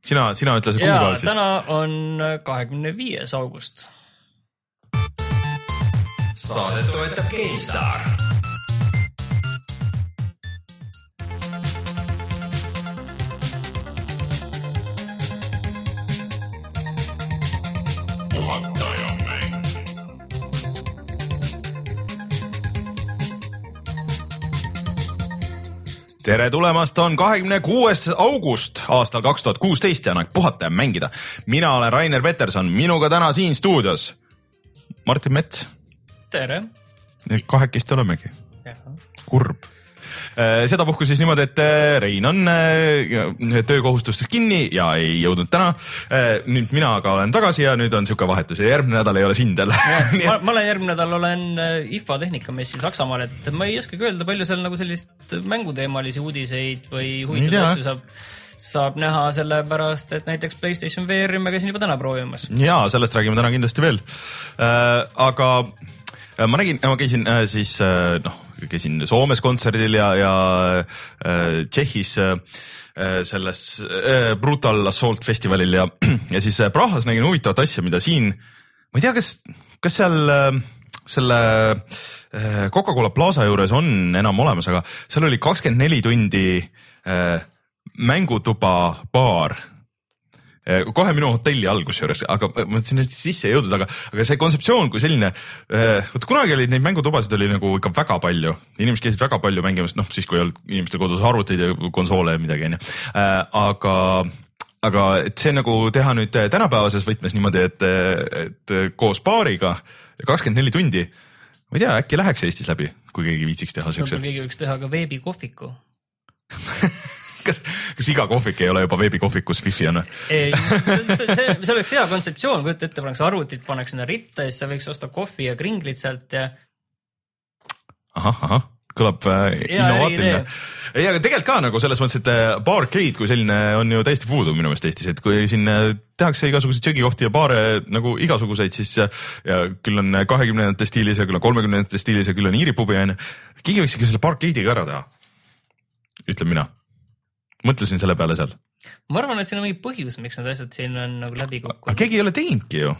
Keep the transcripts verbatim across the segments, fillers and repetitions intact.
Sina, sina ütle see kuupäev siis. Täna on kahekümne viies august. Saadet toetab GameStar. Tere tulemast, on kahekümne kuues august aastal kaks tuhat kuusteist ja aeg puhata ja mängida. Mina olen Rainer Peterson, minuga täna siin stuudios Martin Mets. Tere. Kahekesti olemegi. Jaha. Kurb. Seda puhku siis niimoodi, et Rein on töökohustustes kinni ja ei jõudnud täna. Nüüd mina aga olen tagasi ja nüüd on siuke vahetus ja järgmine nädal ei ole sind jälle. ma, ma olen järgmine nädal olen I F A tehnikamessil Saksamaal, et ma ei oskagi öelda palju seal nagu sellist mänguteemalisi uudiseid või huvitav asju saab, saab näha sellepärast, et näiteks PlayStation V R-i me käisin juba täna proovimas. Jaa, sellest räägime täna kindlasti veel. Aga ma nägin, ma käisin siis, noh, käisin Soomes kontserdil ja, ja äh, Tšehhis äh, selles äh, Brutal Assault festivalil ja, ja siis Prahas nägin huvitavat asja, mida siin, ma ei tea, kas, kas seal äh, selle äh, Coca-Cola Plaza juures on enam olemas, aga seal oli kakskümmend neli tundi äh, mängutuba baar. Kohe minu hotelli algus juures, aga ma sinna sisse ei jõudnud, aga, aga see kontseptsioon kui selline, võt kunagi oli neid mängutubasid oli nagu ikka väga palju, inimesed käisid väga palju mängimas, noh siis kui ei olnud inimestel kodus arvuteid ja konsoole ja midagi, enne. aga, aga et see nagu teha nüüd tänapäevases võtmes niimoodi, et, et koos baariga kakskümmend neli tundi, ma ei tea, äkki läheks Eestis läbi, kui keegi viitsiks teha siukse. Keegi võiks teha ka veebikohviku. Kas, kas iga kohvik ei ole juba veebikohvikus wifi on? Ei, see, see, see oleks hea kontseptsioon, kui ette paneks arvutit, paneks sinna ritta ja siis sa võiks osta kohvi ja kringlid sealt ja... Ahah, ahah, kõlab äh, innovaatiline. Ei, aga tegelikult ka nagu selles mõttes, et barcade kui selline on ju täiesti puudu minu meelest Eestis, et kui siin tehakse igasuguseid söögikohti ja baare nagu igasuguseid, siis ja küll on kahekümnendate stiilis ja küll on kolmekümnendate stiilis ja küll on iiripubi ja keegi võiks ikka selle barcade'iga ära teha, ütleb mina. Mõtlesin selle peale seal. Ma arvan, et siin on mingi põhjus, miks need asjad siin on nagu läbi kokku. Aga keegi ei ole teinudki ju.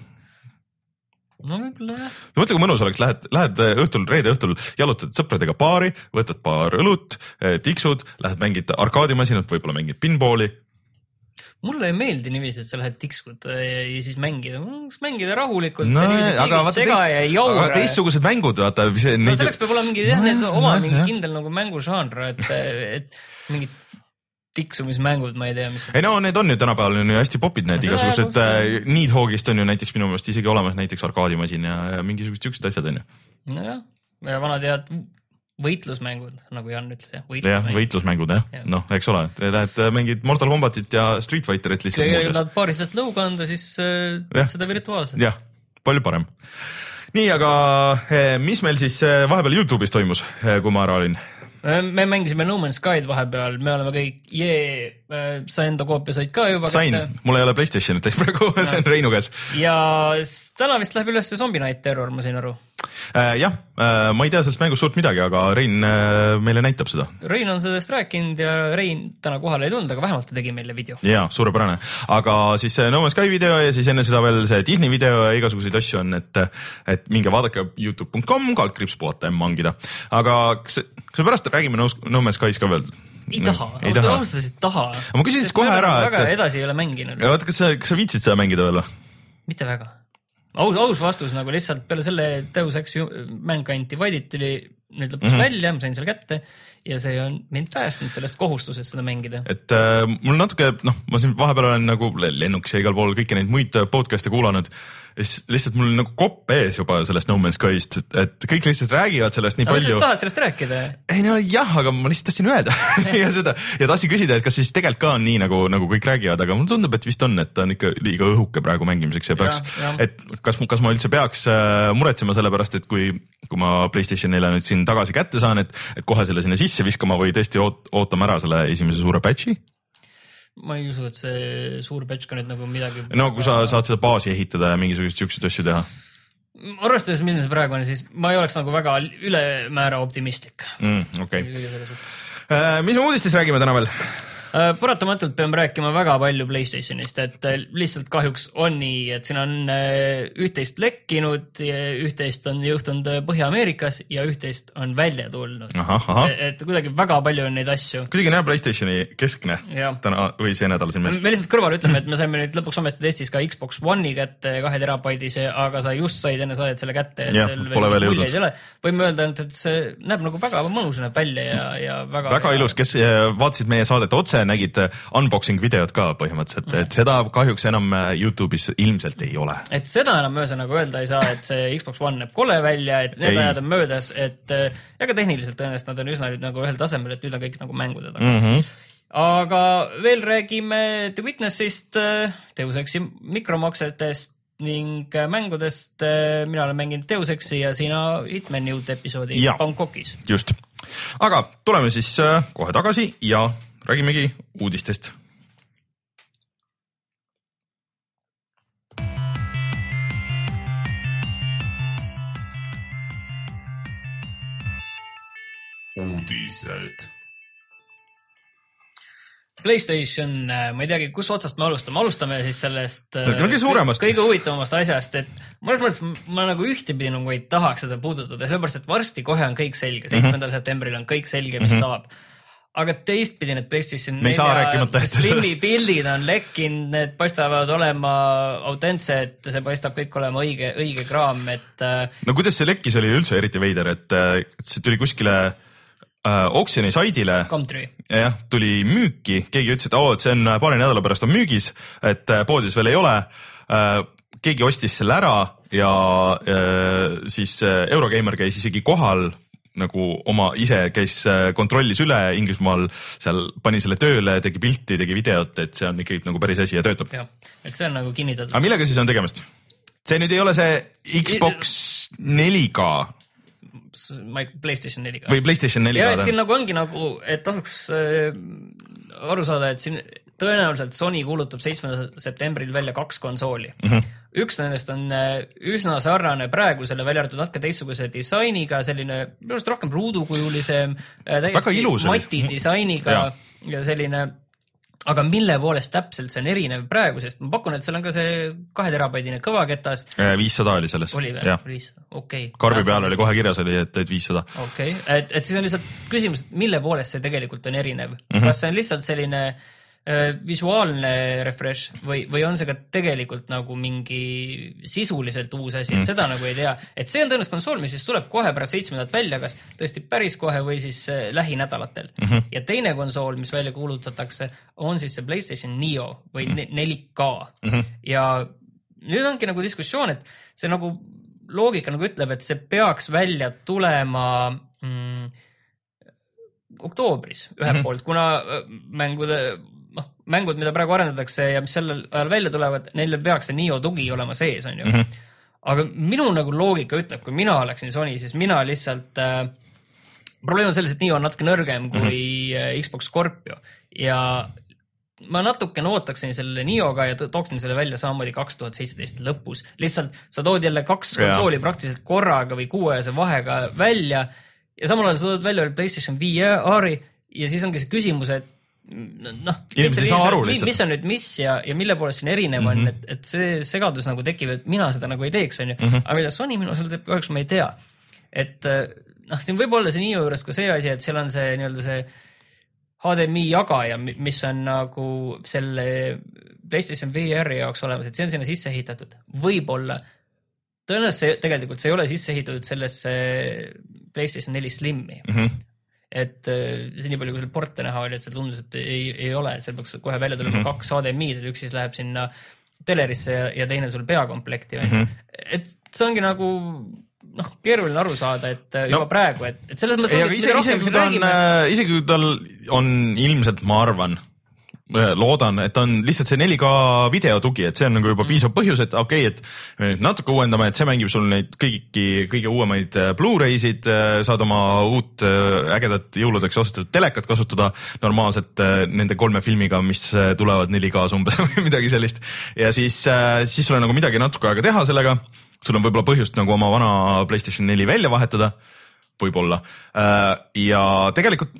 No võib-olla jah. Mõtle, kui mõnus oleks, lähed, lähed õhtul, reede õhtul, jalutad sõpradega baari, võtad paar õlut, tiksud, lähed mängid arkaadimasinat, võib-olla mängid pinballi. Mulle ei meeldi niiviisi, et sa lähed tikskud ja siis mängida. Mängida rahulikult no, ja niiviisi aga, vaata, sega teist, ja jaura. Aga teistsugused mängud, vaata. See, no selleks peab olla mingi, jah, need no, oma no, mingi jah. kindel nagu mängužanr, et, et mingid tiksumismängud, ma ei tea, mis... Ei no, need on ju tänapäeval on ju hästi popid need no, igasugused äh, Needhogist on ju näiteks minu meelest isegi olemas näiteks arkaadimasin ja, ja mingisugused siuksed asjad on ju. No jah, ja vanad head võitlusmängud, nagu Jan ütles, jah. Võitlusmängud, ja, võitlusmängud jah. Ja. Noh, eks ole, lähed mängid Mortal Kombatit ja Street Fighterit lihtsalt muuseas. Kui nad paaristelt lõuga anda, siis äh, seda virtuaalselt. Jah, palju parem. Nii, aga mis meil siis vahepeal YouTube'is toimus, kui ma ära olin? Me mängisime No Man's Sky'd vahepeal, me oleme kõik, jee, sa enda koopia said ka juba. Sain, kätte. Mul ei ole PlayStationit, praegu no. See on Reinu käes. Ja täna vist läheb üles Zombie Night Terror, ma sain aru. Äh, jah, äh, ma ei tea sellest mängust suurt midagi, aga Rein äh, meile näitab seda. Rein on sellest rääkinud ja Rein täna kohale ei tulnud, aga vähemalt ta tegi meile video. Jaa, suurepärane. Aga siis No Man's Sky video ja siis enne seda veel see Disney video ja igasuguseid asju on, et, et minge vaadake youtube punkt com, kaldkriips puhata ja mangida. Aga kas, kas me pärast räägime No, no Man's Sky's ka veel? Ei taha, alustasid taha. Aga ma küsin siis kohe ära, et... Väga edasi ei ole mänginud. Ja vaata, kas sa, kas sa viitsid seda mängida veel? Mitte väga. Aus, aus vastus nagu lihtsalt peale selle Deus Ex Mankind Divided tuli nüüd lõpuks mm -hmm. välja, ma sain seal kätte ja see on mind päästnud sellest kohustusest seda mängida. Et äh, mul natuke, noh, ma siin vahepeal olen nagu lennukis ja igal pool kõiki neid muid podcast'e kuulanud ja siis lihtsalt mul nagu kopp ees juba sellest No Man's Sky'st, et, et kõik lihtsalt räägivad sellest nii aga palju. Aga tahad sellest rääkida? Ei no jah, aga ma lihtsalt tahtsin öelda ja seda ja tahtsin küsida, et kas siis tegelikult ka on nii, nagu, nagu kõik räägivad, aga mul tundub, et vist on, et ta on ikka liiga õhuke praegu mängimiseks ja peaks, ja, ja. et kas, kas ma üldse peaks äh, muretsema selle pärast, et kui, kui ma PlayStation neile nüüd siin tagasi kätte saan, et, et kohe selle sinna sisse viskama või tõesti oot, ootama ära selle esimese suure patchi? Ma ei usu, et see suur patch ka nüüd nagu midagi... No kui sa saad seda baasi ehitada ja mingisugust siukseid asju teha. Arvestades, milline see praegu on, siis ma ei oleks nagu väga ülemäära optimistik. Mm, okei. Okay. Äh, mis me uudistes räägime täna veel? Paratamatult peame rääkima väga palju PlayStationist, et lihtsalt kahjuks on nii, et siin on üht-teist lekkinud, üht-teist on juhtunud Põhja-Ameerikas ja üht-teist on välja tulnud. Aha, aha. Et kuidagi väga palju on neid asju. Kuidagi näe PlayStationi keskne ja. Täna või see nädal siin meil. Me lihtsalt kõrval ütleme, et me saime nüüd lõpuks ometi testis ka Xbox One'i kätte kahe terabaidise, aga sa just said enne saadet selle kätte. Ja, pole veel jõudnud. Võime öelda, et see näeb nagu väga mõnus näeb välja ja, ja väga... Väga ilus, kes vaatasid meie saadet otse, nägid unboxing videod ka põhimõtteliselt, et seda kahjuks enam YouTube'is ilmselt ei ole. Et seda enam möösa nagu öelda ei saa, et see Xbox One näeb kole välja, et need ajad on möödas, et ja ka tehniliselt tõenäoliselt nad on üsna nüüd nagu ühel tasemel, et nüüd on kõik nagu mängude taga. Mm -hmm. Aga veel räägime The Witnessist, Deus Exi mikromaksetest ning mängudest. Mina olen mänginud Deus Exi ja sina Hitmani uut episoodi ja. Bangkokis. Just. Aga tuleme siis kohe tagasi ja räägimegi uudistest. Uudised. PlayStation, ma ei teagi, kus otsast me alustame. Alustame siis sellest kõige, kõige huvitavamast asjast, et mõnes mõttes ma nagu ühtepidi nagu ei tahaks seda puudutada, sellepärast, et varsti kohe on kõik selge. seitsmendal mm -hmm. septembril on kõik selge, mis mm -hmm. saab. Aga teistpidi need PlayStation nelja Slimi pildid on lekkinud, need paistavad olema autentsed, see paistab kõik olema õige, õige kraam, et... No kuidas see lekkis oli üldse eriti veider, et see tuli kuskile äh, auksjoni saidile. Comtree. Jah, tuli müüki, keegi ütles, et, oh, et see on paari nädala pärast on müügis, et poodis veel ei ole. Äh, keegi ostis selle ära ja äh, siis Eurogeimer käis isegi kohal, nagu oma ise käis kontrollis üle Inglismaal, seal pani selle tööle, tegi pilti, tegi videot, et see on ikkagi nagu päris asi ja töötab. Jah, et see on nagu kinnitatud. Aga millega siis on tegemist? See nüüd ei ole see Xbox neli K? PlayStation neli K. Või PlayStation neli K. Ja, et siin nagu ongi nagu, et tasuks äh, aru saada, et siin tõenäoliselt Sony kuulutab seitsmendal septembril välja kaks konsooli. Mm -hmm. Üks nendest on üsna sarnane praegusele, välja arvatud natuke teistsuguse disainiga, selline just rohkem ruudukujulisem, mati disainiga ja. ja selline, aga mille poolest täpselt see on erinev praegu, sest ma pakun, et seal on ka see kahe terabaidine kõvaketas. viissada oli selles. Oli veel? viissada, okei. Okay. Karbi peal oli kohe kirjas, oli, et, et viissada. Okei, okay. et, et siis on lihtsalt küsimus, mille poolest see tegelikult on erinev. Mm -hmm. Kas see on lihtsalt selline visuaalne refresh või, või on see ka tegelikult nagu mingi sisuliselt uus asi, et mm. seda nagu ei tea. Et see on tõenäoliselt konsool, mis siis tuleb kohe pärast seitsmendat välja, kas tõesti päris kohe või siis lähinädalatel. Mm -hmm. Ja teine konsool, mis välja kuulutatakse, on siis see PlayStation Neo või mm. neli K. Mm -hmm. Ja nüüd ongi nagu diskussioon, et see nagu loogika nagu ütleb, et see peaks välja tulema mm, oktoobris ühelt mm -hmm. poolt, kuna mängude noh, mängud, mida praegu arendatakse ja mis sellel ajal välja tulevad, neile peaks see Neo tugi olema sees, on ju. Mm -hmm. Aga minu nagu loogika ütleb, kui mina oleksin Sony, siis mina lihtsalt äh, probleem on selles, et Neo on natuke nõrgem kui mm -hmm. Xbox Scorpio ja ma natukene ootaksin selle Neoga ja tooksin selle välja samamoodi kaks tuhat seitseteist lõpus. Lihtsalt sa tood jälle kaks konsooli praktiliselt korraga või kuuajase vahega välja ja samal ajal sa tood välja PlayStation V R-i ja siis ongi see küsimus, et noh, mis, mis on nüüd mis ja, ja mille poolest siin erinev on, mm -hmm. et, et see segadus nagu tekib, et mina seda nagu ei teeks, on ju. Mm -hmm. Aga mida Sony minu seal teeb, kahjuks ma ei tea. Et noh, siin võib olla see Neo juures ka see asi, et seal on see nii-öelda see H D M I jagaja, mis on nagu selle PlayStation V R-i jaoks olemas, et see on sinna sisse ehitatud. Võib-olla, tõenäoliselt see, tegelikult see ei ole sisse ehitatud sellesse PlayStation neli Slimi. Mm -hmm. Et see nii palju, kui seal porte näha oli, et seal tundus, et ei, ei ole, et seal peaks kohe välja tulema mm -hmm. kaks H D M I-d, et üks siis läheb sinna telerisse ja, ja teine sul peakomplekti. Mm -hmm. Et see ongi nagu noh, keeruline aru saada, et juba no, praegu, et, et selles mõttes... Ise, ise, kui ta on, isegi kui tal on ilmselt, ma arvan, loodan, et on lihtsalt see neli K videotugi, et see on nagu juba piisav põhjus, et okei, okay, et natuke uuendame, et see mängib sul neid kõiki, kõige uuemaid Blu-raysid, saad oma uut ägedat jõuludeks ostetud telekat kasutada normaalselt nende kolme filmiga, mis tulevad neli K-s umbes või midagi sellist. Ja siis, siis sul on nagu midagi natuke aega teha sellega, sul on võib-olla põhjust nagu oma vana PlayStation neli välja vahetada, võib-olla. Ja tegelikult noh,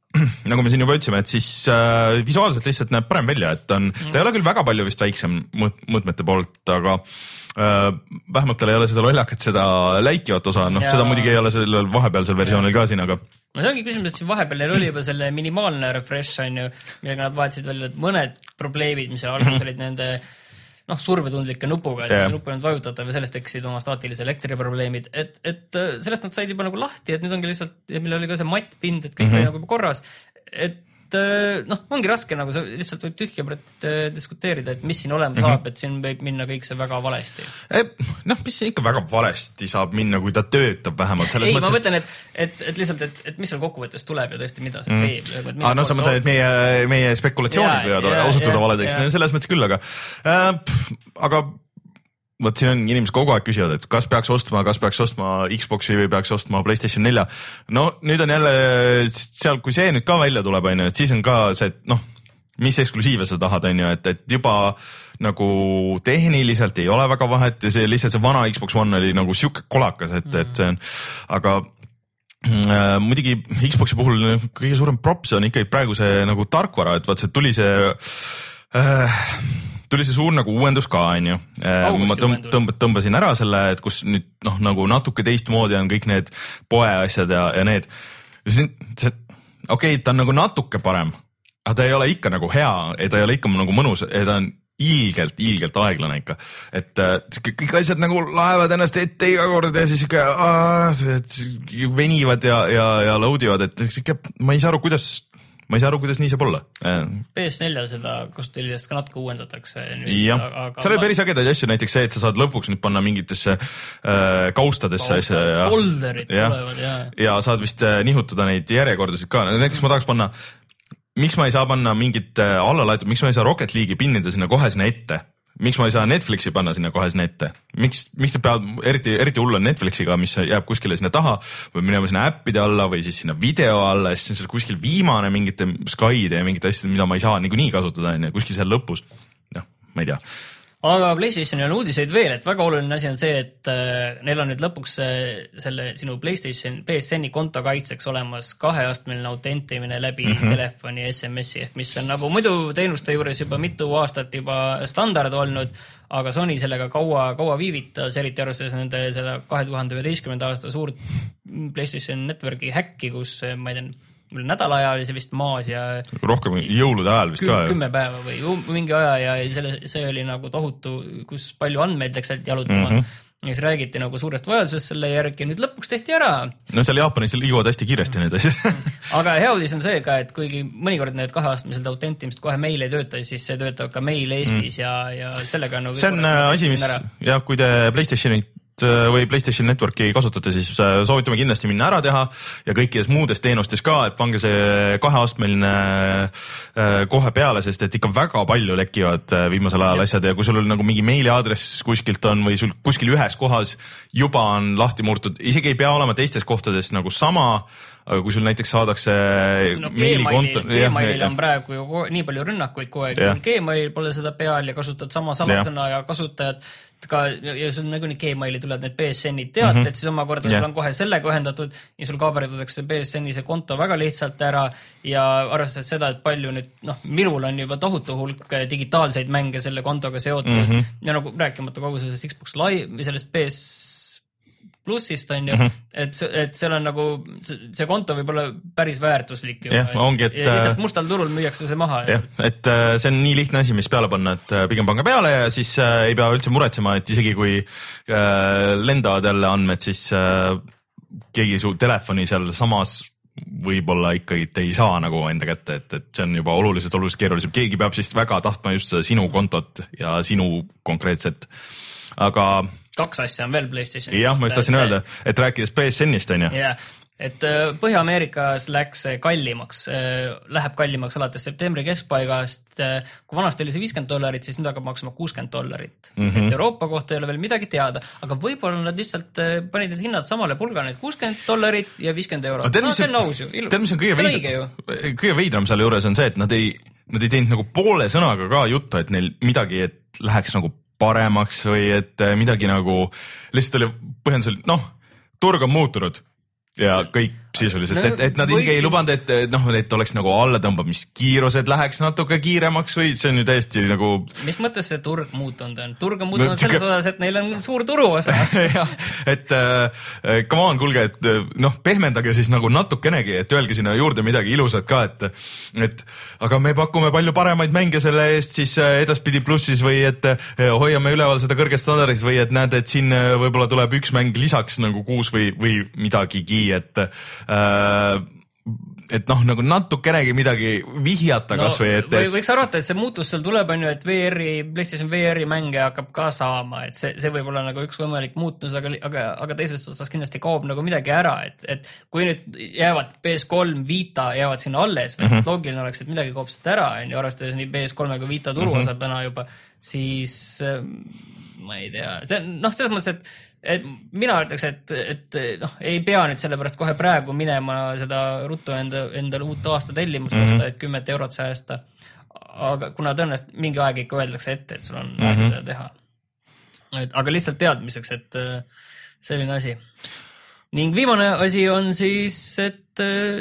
nagu me siin juba ütlesime, et siis äh, visuaalselt lihtsalt näeb parem välja, et on, ta ei ole küll väga palju vist väiksem mõõt, mõõtmete poolt, aga äh, vähemalt tal ei ole seda lollakat, seda läikivat osa, noh ja... seda muidugi ei ole sellel vahepealsel versioonil ka siin, aga no see ongi küsimus, et siin vahepeal neil oli juba selle minimaalne refresh on ju, millega nad vahetasid välja mõned probleemid, mis seal alguses olid nende noh, survetundlike nupuga, et yeah. nupu ei olnud vajutatav ja sellest tekkisid oma staatilise elektriprobleemid, et, et sellest nad said juba nagu lahti, et nüüd ongi lihtsalt, meil oli ka see mattpind, et kõik mm -hmm. oli nagu juba korras, et noh, ongi raske nagu, see lihtsalt võib tühja pret diskuteerida, et mis siin olema mm -hmm. saab, et siin võib minna kõik see väga valesti. Noh, mis siin ikka väga valesti saab minna, kui ta töötab vähemalt. Ei, mõttes, ma mõtlen, et, et, et lihtsalt, et, et mis seal kokkuvõttes tuleb ja tõesti, mida see mm. teeb. Ah, no sa mõtlen, et meie, meie spekulatsioonid võivad osutuda valedeks, selles mõttes küll, aga äh, pff, aga võt siin on inimesed kogu aeg küsivad, et kas peaks ostma, kas peaks ostma Xboxi või peaks ostma PlayStation nelja. No nüüd on jälle seal, kui see nüüd ka välja tuleb, on ju, et siis on ka see, et noh, mis eksklusiive sa tahad, on ju, et, et juba nagu tehniliselt ei ole väga vahet ja see lihtsalt see vana Xbox One oli nagu siuke kolakas, et, et see on, aga äh, muidugi Xboxi puhul kõige suurem props on ikkagi praegu see nagu tarkvara, et vaat see tuli see äh, tuli see suur nagu uuendus ka, on ju. Ma tõmb, tõmb, tõmbasin ära selle, et kus nüüd noh, nagu natuke teistmoodi on kõik need poe asjad ja, ja need. See, see, okei, okay, ta on nagu natuke parem, aga ta ei ole ikka nagu hea, ta ei ole ikka nagu mõnus, ta on ilgelt, ilgelt aeglane ikka. Et kõik asjad nagu laevad ennast ette iga kord ja siis ikka aah, venivad ja, ja, ja loadivad, et ikka, ma ei saa aru, kuidas ma ei saa aru, kuidas nii saab olla. P S neli seda kustiliselt ka natuke uuendatakse. Jah, seal oli päris ägedaid asju, näiteks see, et sa saad lõpuks nüüd panna mingitesse äh, kaustadesse. Kausta, ja, folderid ja, tulevad, jah. Ja saad vist äh, nihutada neid järjekordasid ka. Näiteks ma tahaks panna, miks ma ei saa panna mingit äh, allalaetud, miks ma ei saa Rocket League'i pinnida sinna kohe sinna ette? Miks ma ei saa Netflixi panna sinna kohe sinna ette? Miks, miks ta peab, eriti, eriti hull on Netflixiga, mis jääb kuskile sinna taha või minema sinna äppide alla või siis sinna video alla ja siis on seal kuskil viimane mingite Skyde ja mingite asjade, mida ma ei saa niikuinii kasutada, on ju, kuskil seal lõpus. Noh, ma ei tea. Aga PlayStationil on uudiseid veel, et väga oluline asi on see, et äh, neil on nüüd lõpuks äh, selle sinu PlayStation P S N-i konto kaitseks olemas kaheastmeline autentimine läbi mm -hmm. telefoni S M S-i, ehk mis on nagu muidu teenuste juures juba mitu aastat juba standard olnud, aga Sony sellega kaua, kaua viivitas, eriti arvestades nende seda kahe tuhande üheteistkümnenda aasta suurt PlayStation Networki häkki, kus ma ei tea, nädala aja oli see vist maas ja rohkem jõulude ajal vist ka. Kümme päeva või mingi aja ja selle, see oli nagu tohutu, kus palju andmeid läks sealt jalutama. Mm -hmm. Ja siis räägiti nagu suurest vajadusest selle järgi ja nüüd lõpuks tehti ära. No seal Jaapanis liiguvad hästi kiiresti need asjad. Aga hea uudis on see ka, et kuigi mõnikord need kaheastmised autentimist kohe meil ei tööta, siis see töötab ka meil Eestis mm. ja, ja sellega nagu see on asi, mis jah, kui te PlayStationit või PlayStation Networki kasutate, siis soovitame kindlasti minna ära teha ja kõikides muudes teenustes ka, et pange see kaheastmeline kohe peale, sest et ikka väga palju lekivad viimasel ajal asjad ja kui sul on nagu mingi meiliaadress kuskilt on või sul kuskil ühes kohas juba on lahti murtud, isegi ei pea olema teistes kohtades nagu sama, aga kui sul näiteks saadakse no, meilikonto. Gmailil on praegu ju nii palju rünnakuid kogu aeg, Gmail pole seda peal ja kasutad sama, sama ja. sõna ja kasutajad ka ja sul nagu nii Gmaili tulevad need P S N-id teated, mm -hmm. siis omakorda yeah. sul on kohe sellega ühendatud ja sul kaaberdatakse P S N-i see konto väga lihtsalt ära ja arvestades seda, et palju nüüd, noh, minul on juba tohutu hulk digitaalseid mänge selle kontoga seotud mm -hmm. ja nagu rääkimata kogu sellest Xbox Live või sellest P S plussist on ju, mm -hmm. et, et seal on nagu, see konto võib olla päris väärtuslik ju. jah, ongi, et ja lihtsalt mustal turul müüakse see maha. jah, et see on nii lihtne asi, mis peale panna, et pigem pange peale ja siis ei pea üldse muretsema, et isegi kui lendavad jälle andmed, siis keegi su telefoni seal samas võib-olla ikkagi ei saa nagu enda kätte, et, et see on juba oluliselt, oluliselt keerulisem. Keegi peab siis väga tahtma just sinu kontot ja sinu konkreetset, aga kaks asja on veel PlayStationi. jah, ma just tahtsin öelda, et rääkides P S N-ist on ju. jah, et Põhja-Ameerikas läks kallimaks, läheb kallimaks alates septembri keskpaigast. Kui vanasti oli see viiskümmend dollarit, siis nüüd hakkab maksma kuuskümmend dollarit. Mm -hmm. Et Euroopa kohta ei ole veel midagi teada, aga võib-olla nad lihtsalt panid need hinnad samale pulgale, et kuuskümmend dollarit ja viiskümmend eurot. No, see on nõus ju. Tead, mis on kõige, veidram, kõige veidram selle juures on see, et nad ei, nad ei teinud nagu poole sõnaga ka juttu, et neil midagi, et läheks nagu paremaks või et midagi nagu lihtsalt oli põhjendusel, noh, turg on muutunud ja kõik sisuliselt, et, et nad isegi ei lubanud, et noh, et oleks nagu allatõmbamiskiirused läheks natuke kiiremaks või see on ju täiesti nagu... Mis mõttes see turg muutunud on? Turg on muutunud no, selles ka... osas, et neil on suur turuosa. jah, et äh, come on, kuulge, et noh, pehmendage siis nagu natukenegi, et öelge sinna juurde midagi ilusat ka, et, et aga me pakume palju paremaid mänge selle eest siis edaspidi plussis või et hoiame üleval seda kõrget standardit või et näed, et siin võib-olla tuleb üks mäng lisaks nagu kuus või, või midagigi, et äh, et noh, nagu natukenegi midagi vihjata no, kas või, et või võiks arvata, et see muutus seal tuleb on ju, et V R-i, PlayStation V R-i mänge hakkab ka saama, et see, see võib olla nagu üks võimalik muutus, aga, aga, aga teisest otsast kindlasti kaob nagu midagi ära, et, et kui nüüd jäävad P S kolm, Vita jäävad sinna alles, või mm -hmm. loogiline oleks, et midagi kaob seda ära, on ju, arvestades nii P S kolme kui Vita turuosa mm -hmm. täna juba, siis ma ei tea, see on, noh, selles mõttes, et et mina ütleks, et, et noh, ei pea nüüd sellepärast kohe praegu minema seda ruttu enda, endale uut aasta tellimust mm -hmm. osta, et kümmet eurot säästa. Aga kuna tõenäoliselt mingi aeg ikka öeldakse ette, et sul on mm -hmm. seda teha. Et, aga lihtsalt teadmiseks, et selline asi. Ning viimane asi on siis, et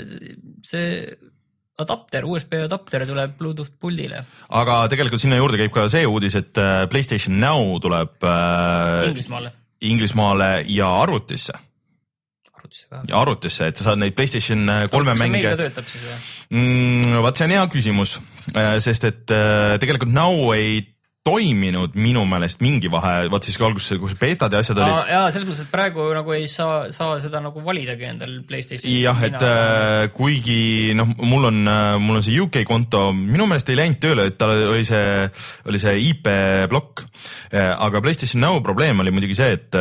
see adapter, U S B adapter tuleb Bluetooth puldile. Aga tegelikult sinna juurde käib ka see uudis, et PlayStation Now tuleb äh... Inglismaale. Inglismaale ja arvutisse. Arvutisse ka. Ja arvutisse, et sa saad neid PlayStation kolme Arvutisse mänge. Meil ka töötab siis või? Mm, vaat see on hea küsimus, sest et tegelikult Now ei toiminud minu meelest mingi vahe, vaat siis alguses, kus betad ja asjad olid. Jaa, selles mõttes, et praegu nagu ei saa, saa seda nagu validagi endal PlayStation. Jah, et äh, kuigi noh, mul on, mul on see U K konto, minu meelest ei läinud tööle, et tal oli see, oli see I P blokk, aga PlayStation Now probleem oli muidugi see, et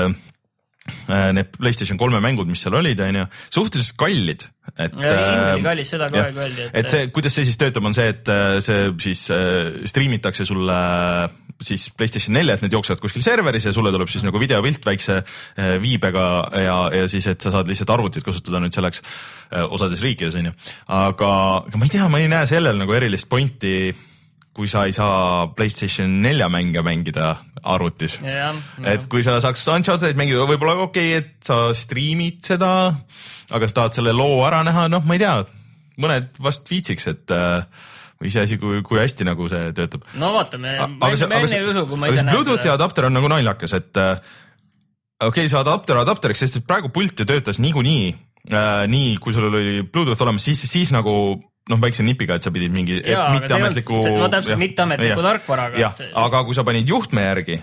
need PlayStation kolme mängud, mis seal olid, on ju, suhteliselt kallid. Et, ja, kallis, seda kogu aeg öeldi. Et, et see, kuidas see siis töötab, on see, et see siis streamitakse sulle siis PlayStation nelja, et need jooksevad kuskil serveris ja sulle tuleb siis nagu videopilt väikse viibega ja, ja siis, et sa saad lihtsalt arvutit kasutada nüüd selleks osades riikides, on ju. Aga, aga ma ei tea, ma ei näe sellel nagu erilist pointi, kui sa ei saa PlayStation nelja mänge mängida arvutis. Ja, no. Et kui sa saaks Uncharted mängida, võib-olla okei, okay, et sa streamid seda, aga sa tahad selle loo ära näha, noh, ma ei tea, mõned vast viitsiks, et või see asi, kui, kui hästi nagu see töötab. No vaatame, ma enne ei usu, kui ma ise näen Bluetoothi seda. Adapter on nagu naljakas, et okei okay,, see adapter adapteriks, sest et praegu pult ju töötas niikuinii, äh, nii kui sul oli Bluetooth olemas, siis, siis nagu noh, väikse nipiga, et sa pidid mingi jaa, mitteametliku... No täpselt mitteametliku tarkvaraga. Jah, aga kui sa panid juhtme järgi,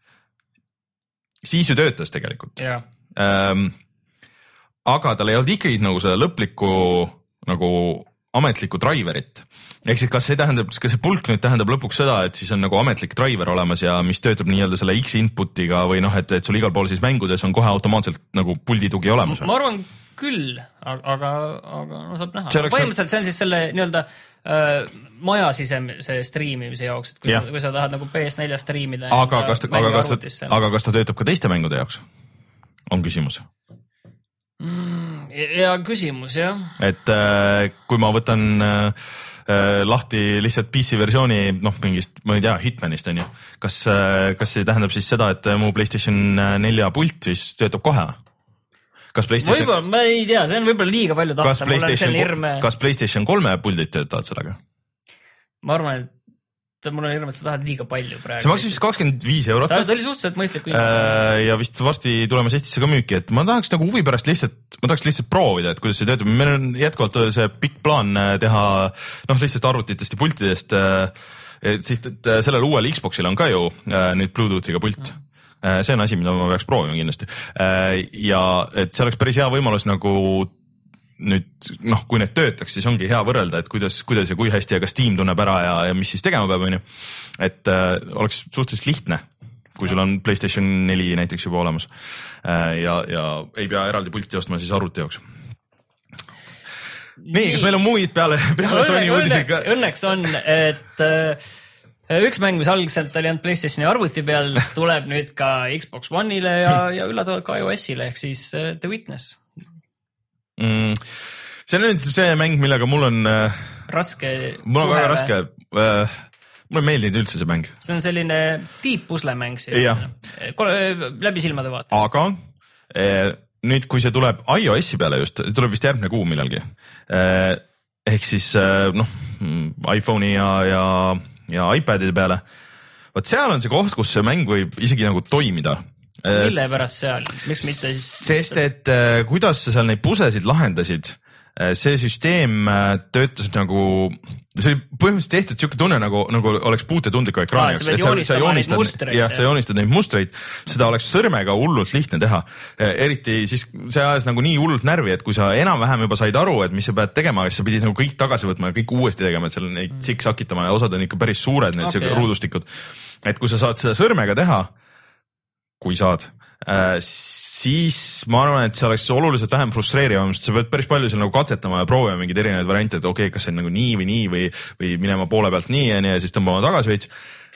siis ju töötas tegelikult. Ähm, aga tal ei olnud ikkagi nagu seda lõplikku nagu ametlikku driverit. Ehk siis kas see tähendab, kas see pulk nüüd tähendab lõpuks seda, et siis on nagu ametlik driver olemas ja mis töötab nii-öelda selle X-inputiga või noh, et, et sul igal pool siis mängudes on kohe automaatselt nagu pulditugi olemas? Ma arvan küll, aga, aga no saab näha. Põhimõtteliselt see on siis selle nii-öelda äh, majasisemise striimimise jaoks, et kui, kui sa tahad nagu P S neli striimida. Aga kas ta, aga, kas ta, aga kas ta töötab ka teiste mängude jaoks? On küsimus. Mm, hea küsimus, jah. Et äh, kui ma võtan äh, lahti lihtsalt P C versiooni, noh mingist, ma ei tea, Hitmanist on ju, kas, äh, kas see tähendab siis seda, et mu PlayStation nelja pult siis töötab kohe? Kas PlayStation... Võib-olla, ma ei tea, see on võib-olla liiga palju tahta. Kas PlayStation, hirme... kas PlayStation kolme puldid töötavad sellega? Ma arvan, et mul on hirm, et sa tahad liiga palju praegu. See maksis vist kakskümmend viis eurot. Ta oli suhteliselt mõistlik. Äh, ja vist varsti tulemas Eestisse ka müüki, et ma tahaks nagu huvi pärast lihtsalt, ma tahaks lihtsalt proovida, et kuidas see töötab. Meil on jätkuvalt see pikk plaan teha noh, lihtsalt arvutitest ja pultidest, siis et sellel uuel Xboxil on ka ju nüüd Bluetoothiga pult. Mm. See on asi, mida ma peaks proovima kindlasti. Ja et see oleks päris hea võimalus nagu nüüd, noh, kui need töötaks, siis ongi hea võrrelda, et kuidas, kuidas ja kui hästi ja kas tiim tunneb ära ja, ja mis siis tegema peab, on ju. Et äh, oleks suhteliselt lihtne, kui sul on PlayStation neli näiteks juba olemas äh, ja, ja ei pea eraldi pulti ostma siis arvuti jaoks. Nii, nii, kas meil on muid peale, peale Sony uudiseid ka? Õnneks on, et äh, üks mäng, mis algselt oli ainult PlayStationi arvuti peal, tuleb nüüd ka Xbox One'ile ja, ja üllatavalt ka iOS-ile ehk siis uh, The Witness. Mm, see on nüüd see mäng, millega mul on uh, raske mul on väga raske uh, mulle meeldinud üldse see mäng. See on selline deep pusle mäng siin. Läbi silmade vaata. Aga uh, nüüd, kui see tuleb iOS-i peale just, tuleb vist järgmine kuu millalgi. Ehk siis noh, iPhone'i ja, ja, ja iPadide peale. Võt seal on see koht, kus see mäng võib isegi nagu toimida. Mille pärast seal? Miks mitte siis? Sest, et kuidas sa seal neid pusesid lahendasid, see süsteem töötas nagu, see oli põhimõtteliselt tehtud siuke tunne nagu, nagu oleks puutetundliku ekraani. Sa joonistad neid mustreid. Jah, sa joonistad neid mustreid, seda oleks sõrmega hullult lihtne teha. Eriti siis see ajas nagu nii hullult närvi, et kui sa enam-vähem juba said aru, et mis sa pead tegema, siis sa pidid nagu kõik tagasi võtma ja kõik uuesti tegema, et seal neid siksakitama ja osad on ikka päris suured, need okay, ruudustikud. Et kui sa saad seda sõrmega teha, kui saad, siis ma arvan, et see oleks oluliselt vähem frustreerivam, sest sa pead päris palju seal nagu katsetama ja proovima mingeid erinevaid variante, et okei, okay, kas see on nagu nii või nii või, või minema poole pealt nii ja nii ja siis tõmbama tagasi veits.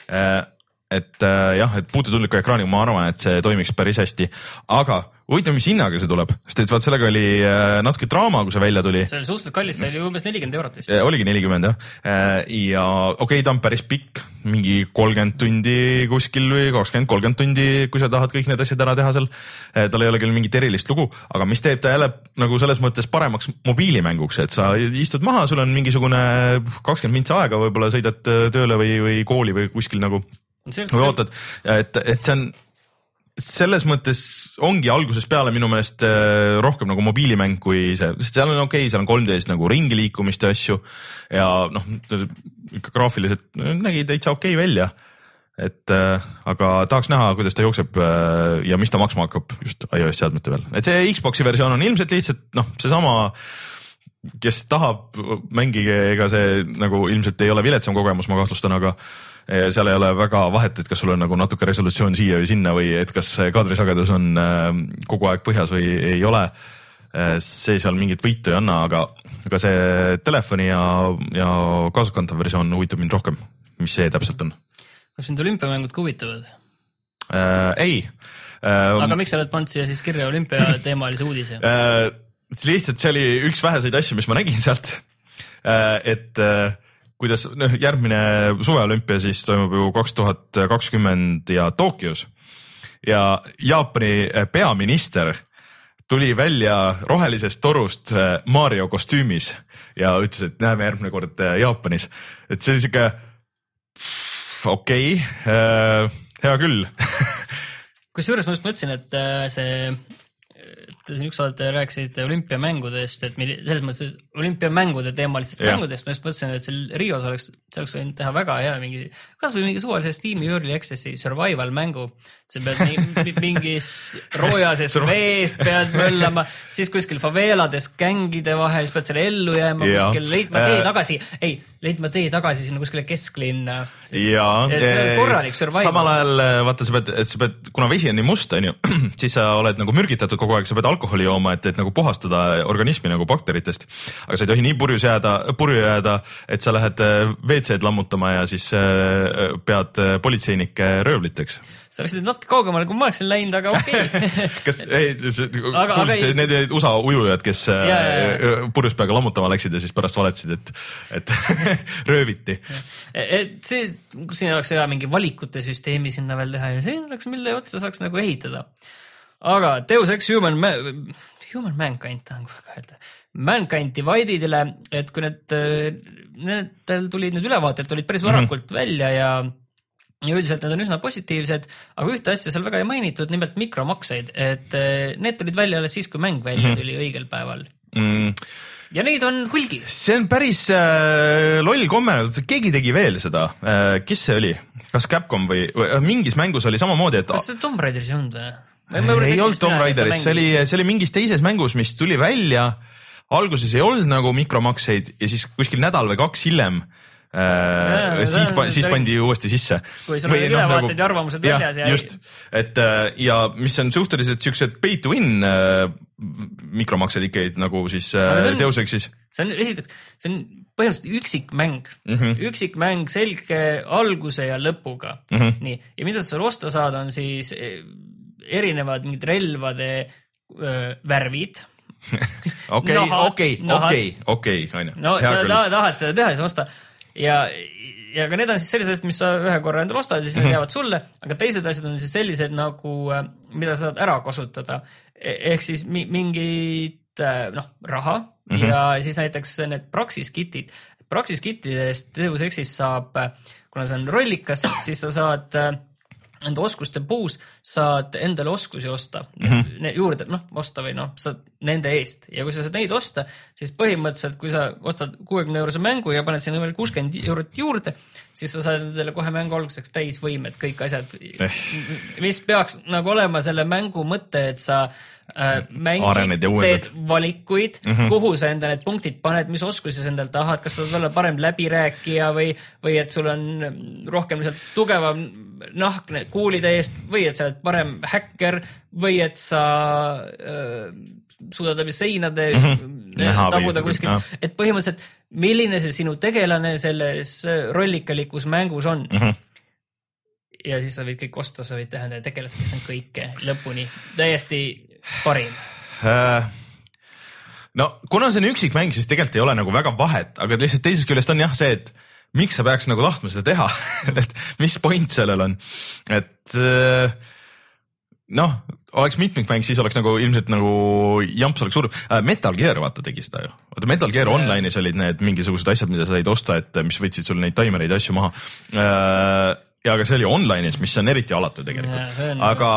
Et jah, et puutetundliku ekraaniga ma arvan, et see toimiks päris hästi, aga huvitav, mis hinnaga see tuleb, sest et vaat sellega oli natuke draama, kui see välja tuli. See oli suhteliselt kallis, see oli umbes nelikümmend eurot vist. Oligi nelikümmend jah. Ja okei, okay, ta on päris pikk, mingi kolmkümmend tundi kuskil või kakskümmend kolmkümmend tundi, kui sa tahad kõik need asjad ära teha seal. Tal ei ole küll mingit erilist lugu, aga mis teeb ta jälle nagu selles mõttes paremaks mobiilimänguks, et sa istud maha, sul on mingisugune kakskümmend mintsa aega, võib-olla sõidad tööle või, või kooli või kuskil nagu või ootad, et, et see on selles mõttes ongi algusest peale minu meelest rohkem nagu mobiilimäng kui see, sest seal on okei okay,, seal on kolm D-s nagu ringi liikumist ja asju ja noh, ikka graafiliselt nägi täitsa okei okay välja, et aga tahaks näha, kuidas ta jookseb ja mis ta maksma hakkab just iOS seadmete peal, et see Xboxi versioon on ilmselt lihtsalt noh, seesama kes tahab mängige, ega see nagu ilmselt ei ole viletsam kogemus, ma kahtlustan, aga seal ei ole väga vahet, et kas sul on nagu natuke resolutsioon siia või sinna või et kas kaadrisagedus on kogu aeg põhjas või ei ole. See seal mingit võitu ei anna, aga, aga see telefoni ja, ja kaasaskantav versioon huvitab mind rohkem, mis see täpselt on. Kas sind olümpiamängud huvitavad? Äh, ei. Äh, aga miks sa oled pannud siia siis kirja olümpiateemalise uudise? Äh, lihtsalt see oli üks väheseid asju, mis ma nägin sealt, äh, et äh, kuidas noh, järgmine suveolümpia siis toimub ju kaks tuhat kakskümmend ja Tokyos ja Jaapani peaminister tuli välja rohelisest torust Mario kostüümis ja ütles, et näeme järgmine kord Jaapanis. Et see oli siuke okei, okay, hea küll. Kusjuures ma just mõtlesin, et see siin üks saad rääkisid olümpiamängudest, et selles mõttes olümpiamängude teemalistest ja. mängudest, ma just mõtlesin, et seal Rios oleks, see oleks võinud teha väga hea mingi, kas või mingi suvalise Steam'i Early Access'i survival mängu, sa pead mingis roojases vees pead möllama, siis kuskil favelades gängide vahel, siis pead selle ellu jääma ja. kuskil, leidma tee tagasi, ei, leidma tee tagasi sinna kuskile kesklinna. Jaa, korralik survival. Samal ajal, vaata, sa pead, sa pead, kuna vesi on nii must, on ju, siis sa oled nagu mürgitatud kogu aeg, sa pead alkoholi jooma, et, et nagu puhastada organismi nagu bakteritest. Aga sa ei tohi nii purjus jääda, purju jääda, et sa lähed V C-d lammutama ja siis pead politseinike röövliteks. Sa läksid natuke kaugemale, kui ma oleksin läinud, aga okei. Okay. Kas, ei, aga, aga ei... need U S A ujujad, kes ja, ja, ja. purjus peaga lammutama läksid ja siis pärast valetsid, et, et rööviti. Et see, kui siin oleks hea mingi valikute süsteemi sinna veel teha ja see oleks, mille otsa saaks nagu ehitada. Aga Deus Ex Human, human Mankind, tahan väga öelda. Mankind Dividedile, et kui need, need tulid need ülevaated, olid päris varakult mm-hmm. välja ja ja üldiselt need on üsna positiivsed, aga ühte asja seal väga ei mainitud, nimelt mikromakseid, et need tulid välja alles siis, kui mäng välja mm-hmm. tuli õigel päeval. Mm. Ja neid on hulgi. See on päris äh, loll komme, keegi tegi veel seda. Äh, kes see oli? Kas Capcom või, või mingis mängus oli samamoodi, et... Kas see Tomb Raideris ei olnud või? Ei olnud Tomb Raideris, see oli, see oli mingis teises mängus, mis tuli välja. Alguses ei olnud nagu mikromakseid ja siis kuskil nädal või kaks hiljem Äh, ja, siis, pa, siis pandi uuesti sisse. Kui sul on ülevaated nagu, ja arvamused väljas. Ja, just, et ja mis on suhteliselt siuksed pay to win äh, mikromaksed ikka nagu siis äh, Deus Exis. See on esiteks, see on põhimõtteliselt üksik mäng. Mm-hmm. Üksik mäng selge alguse ja lõpuga. Mm-hmm. Nii. Ja mida sa osta saad, on siis erinevad mingid relvade öö, värvid. okei, okei, okei, okei. No sa tahad seda teha ja sa osta. Ja, ja ka need on siis sellised, mis sa ühe korra endal ostad ja siis mm-hmm. need jäävad sulle, aga teised asjad on siis sellised nagu, mida sa saad ära kasutada. ehk siis mingid noh, raha mm-hmm. ja siis näiteks need praksiskitid. Praksiskittidest Deus Exis saab, kuna see on rollikas, siis sa saad enda oskuste puus saad endale oskusi osta mm-hmm. juurde, noh, osta või noh, saad nende eest. Ja kui sa saad neid osta, siis põhimõtteliselt, kui sa ostad kuuekümne eurose mängu ja paned sinna veel kuuskümmend eurot juurde, siis sa saad selle kohe mängu alguseks täisvõimed, kõik asjad. Eh. Mis peaks nagu olema selle mängu mõte, et sa äh, mängid, teed valikuid, mm-hmm. kuhu sa enda need punktid paned, mis oskusi sa endal tahad, kas sa saad olla parem läbirääkija või, või et sul on rohkem lihtsalt tugevam nahk kuulide eest või et sa oled parem häkker või et sa äh, suudad läbi seinade mm-hmm. taguda kuskil. No. Et põhimõtteliselt, milline see sinu tegelane selles rollikalikus mängus on. Mm-hmm. Ja siis sa võid kõik osta, sa võid teha nende tegelased, kes on kõike lõpuni. Täiesti parim. Äh, no, kuna see on üksik mäng, siis tegelikult ei ole nagu väga vahet, aga lihtsalt teisest küljest on jah see, et miks sa peaks nagu tahtma seda teha, et mis point sellel on, et noh, oleks mitmikmäng, siis oleks nagu ilmselt nagu jamps oleks suur. Metal Gear vaata tegi seda ju. Vaata Metal Gear yeah. Online'is olid need mingisugused asjad, mida sa said osta, et mis võtsid sul neid timereid asju maha. Ja aga see oli online'is, mis on eriti alatu tegelikult. Yeah, aga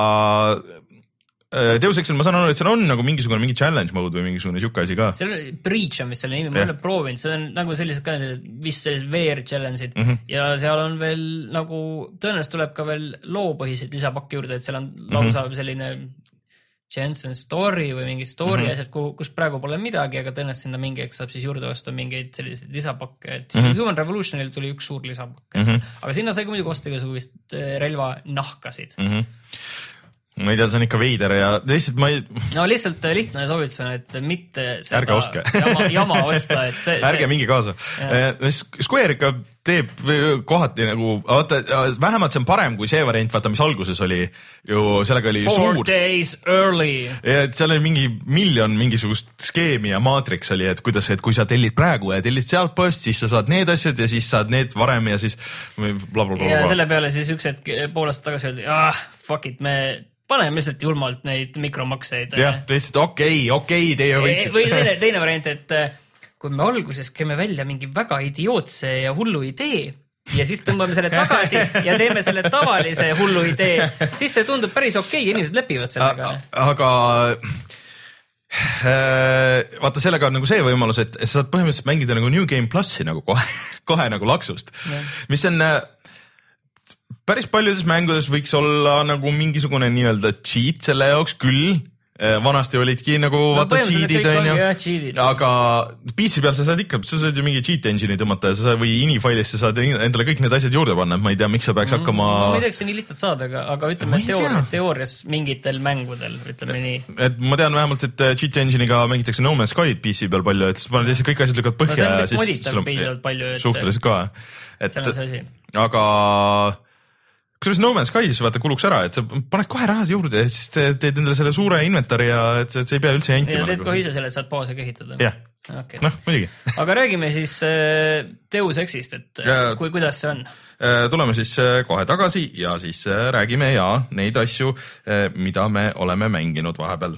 Deus Exil ma saan aru, et seal on nagu mingisugune mingi challenge mode või mingisugune siuke asi ka. Seal on Breach on vist selle nimi, ma olen proovinud, see on nagu sellised ka vist sellised V R challenge'id mm-hmm. ja seal on veel nagu, tõenäoliselt tuleb ka veel loopõhiseid lisapakki juurde, et seal on lausa mm-hmm. selline Jensen story või mingi story mm-hmm. asjad, kus praegu pole midagi, aga tõenäoliselt sinna mingi eks saab siis juurde osta mingeid selliseid lisapakke, et mm-hmm. Human Revolutionil tuli üks suur lisapakk mm-hmm. aga sinna sai ka muidugi osta igasugust relva nahkasid mm-hmm. ma ei tea, see on ikka veider ja lihtsalt ma ei... No lihtsalt lihtne soovitus on, et mitte seda ärge ostke. jama, jama osta, et see... ärge mingi kaasa. Square ikka teeb kohati nagu... Vaata, vähemalt see on parem kui see variant, vaata, mis alguses oli ju, sellega oli Four suur... days early. Ja et seal oli mingi miljon mingisugust skeemi ja maatriks oli, et kuidas, et kui sa tellid praegu ja tellid sealt post, siis sa saad need asjad ja siis saad need varem ja siis... Blablabla. Ja selle peale siis üks hetk pool aastat tagasi öeldi, ah, fuck it, me... paneme lihtsalt julmalt neid mikromakseid. Jah, lihtsalt okei, okei, teie võite. Või teine, teine variant, et kui me alguses käime välja mingi väga idiootse ja hullu idee ja siis tõmbame selle tagasi ja teeme selle tavalise hullu idee, siis see tundub päris okei, inimesed lepivad sellega. Aga vaata, sellega on nagu see võimalus, et sa saad põhimõtteliselt mängida nagu New Game Plussi nagu kohe, kohe nagu laksust, ja. Mis on... päris paljudes mängudes võiks olla nagu mingisugune nii-öelda cheat selle jaoks küll. Vanasti olidki nagu no, vaata cheat'id on ju, aga P C peal sa saad ikka, sa saad ju mingi cheat engine'i tõmmata ja sa saad, või ini-failis sa saad endale kõik need asjad juurde panna, et ma ei tea, miks sa peaks hakkama... Ma ei tea, kas see nii lihtsalt saada, aga, aga ütleme teoorias, teoorias mingitel mängudel, ütleme nii. Et ma tean vähemalt, et cheat engine'iga mängitakse No Man's Sky P C peal palju, et sa paned lihtsalt kõik asjad lükkad põhja no, ja siis... Palju, et... Suhteliselt ka. Et, see on see asi. Aga... Kusjuures No Man's Sky siis vaata kuluks ära, et sa paned kohe rahas juurde ja siis teed endale selle suure inventari ja et sa ei pea üldse jäntima. Ja teed kohe ise selle, et saad baase kehitada. Jah, okay. Noh, muidugi. Aga räägime siis Deus Exist, et ja, kui, kuidas see on? Tuleme siis kohe tagasi ja siis räägime ja neid asju, mida me oleme mänginud vahepeal.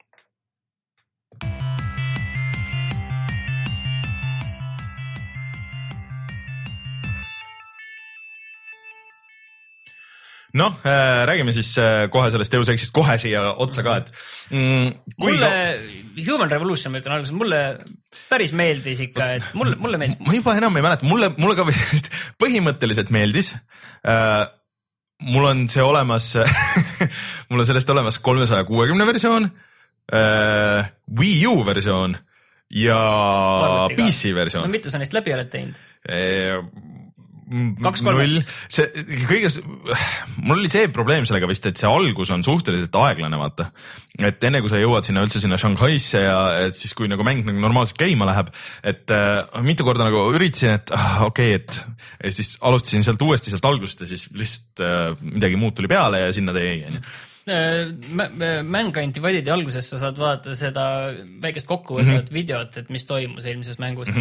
Noh, äh, räägime siis äh, kohe sellest Deus Exist kohe siia otsa ka, et mm, kui mulle ka... Human Revolution, ma ütlen alguses, mulle päris meeldis ikka, et mulle, mulle meeldis. Ma juba enam ei mäleta, mulle, mulle ka põhimõtteliselt meeldis. Äh, mul on see olemas, mul on sellest olemas kolmesaja kuuekümne versioon, äh, Wii U versioon ja P C versioon. No mitu sa neist läbi oled teinud? Äh, kaks kolm. See kõiges, mul oli see probleem sellega vist, et see algus on suhteliselt aeglane, vaata. Et enne kui sa jõuad sinna üldse sinna Shanghaisse ja siis kui nagu mäng nagu normaalselt käima läheb, et äh, mitu korda nagu üritasin, et ah, okei, okay, et ja siis alustasin sealt uuesti sealt algusest ja siis lihtsalt äh, midagi muud tuli peale ja sinna teie ei. Mankind Dividedi alguses sa saad vaadata seda väikest kokkuvõtvat mm-hmm. videot, et mis toimus eelmises mängus. Mm-hmm.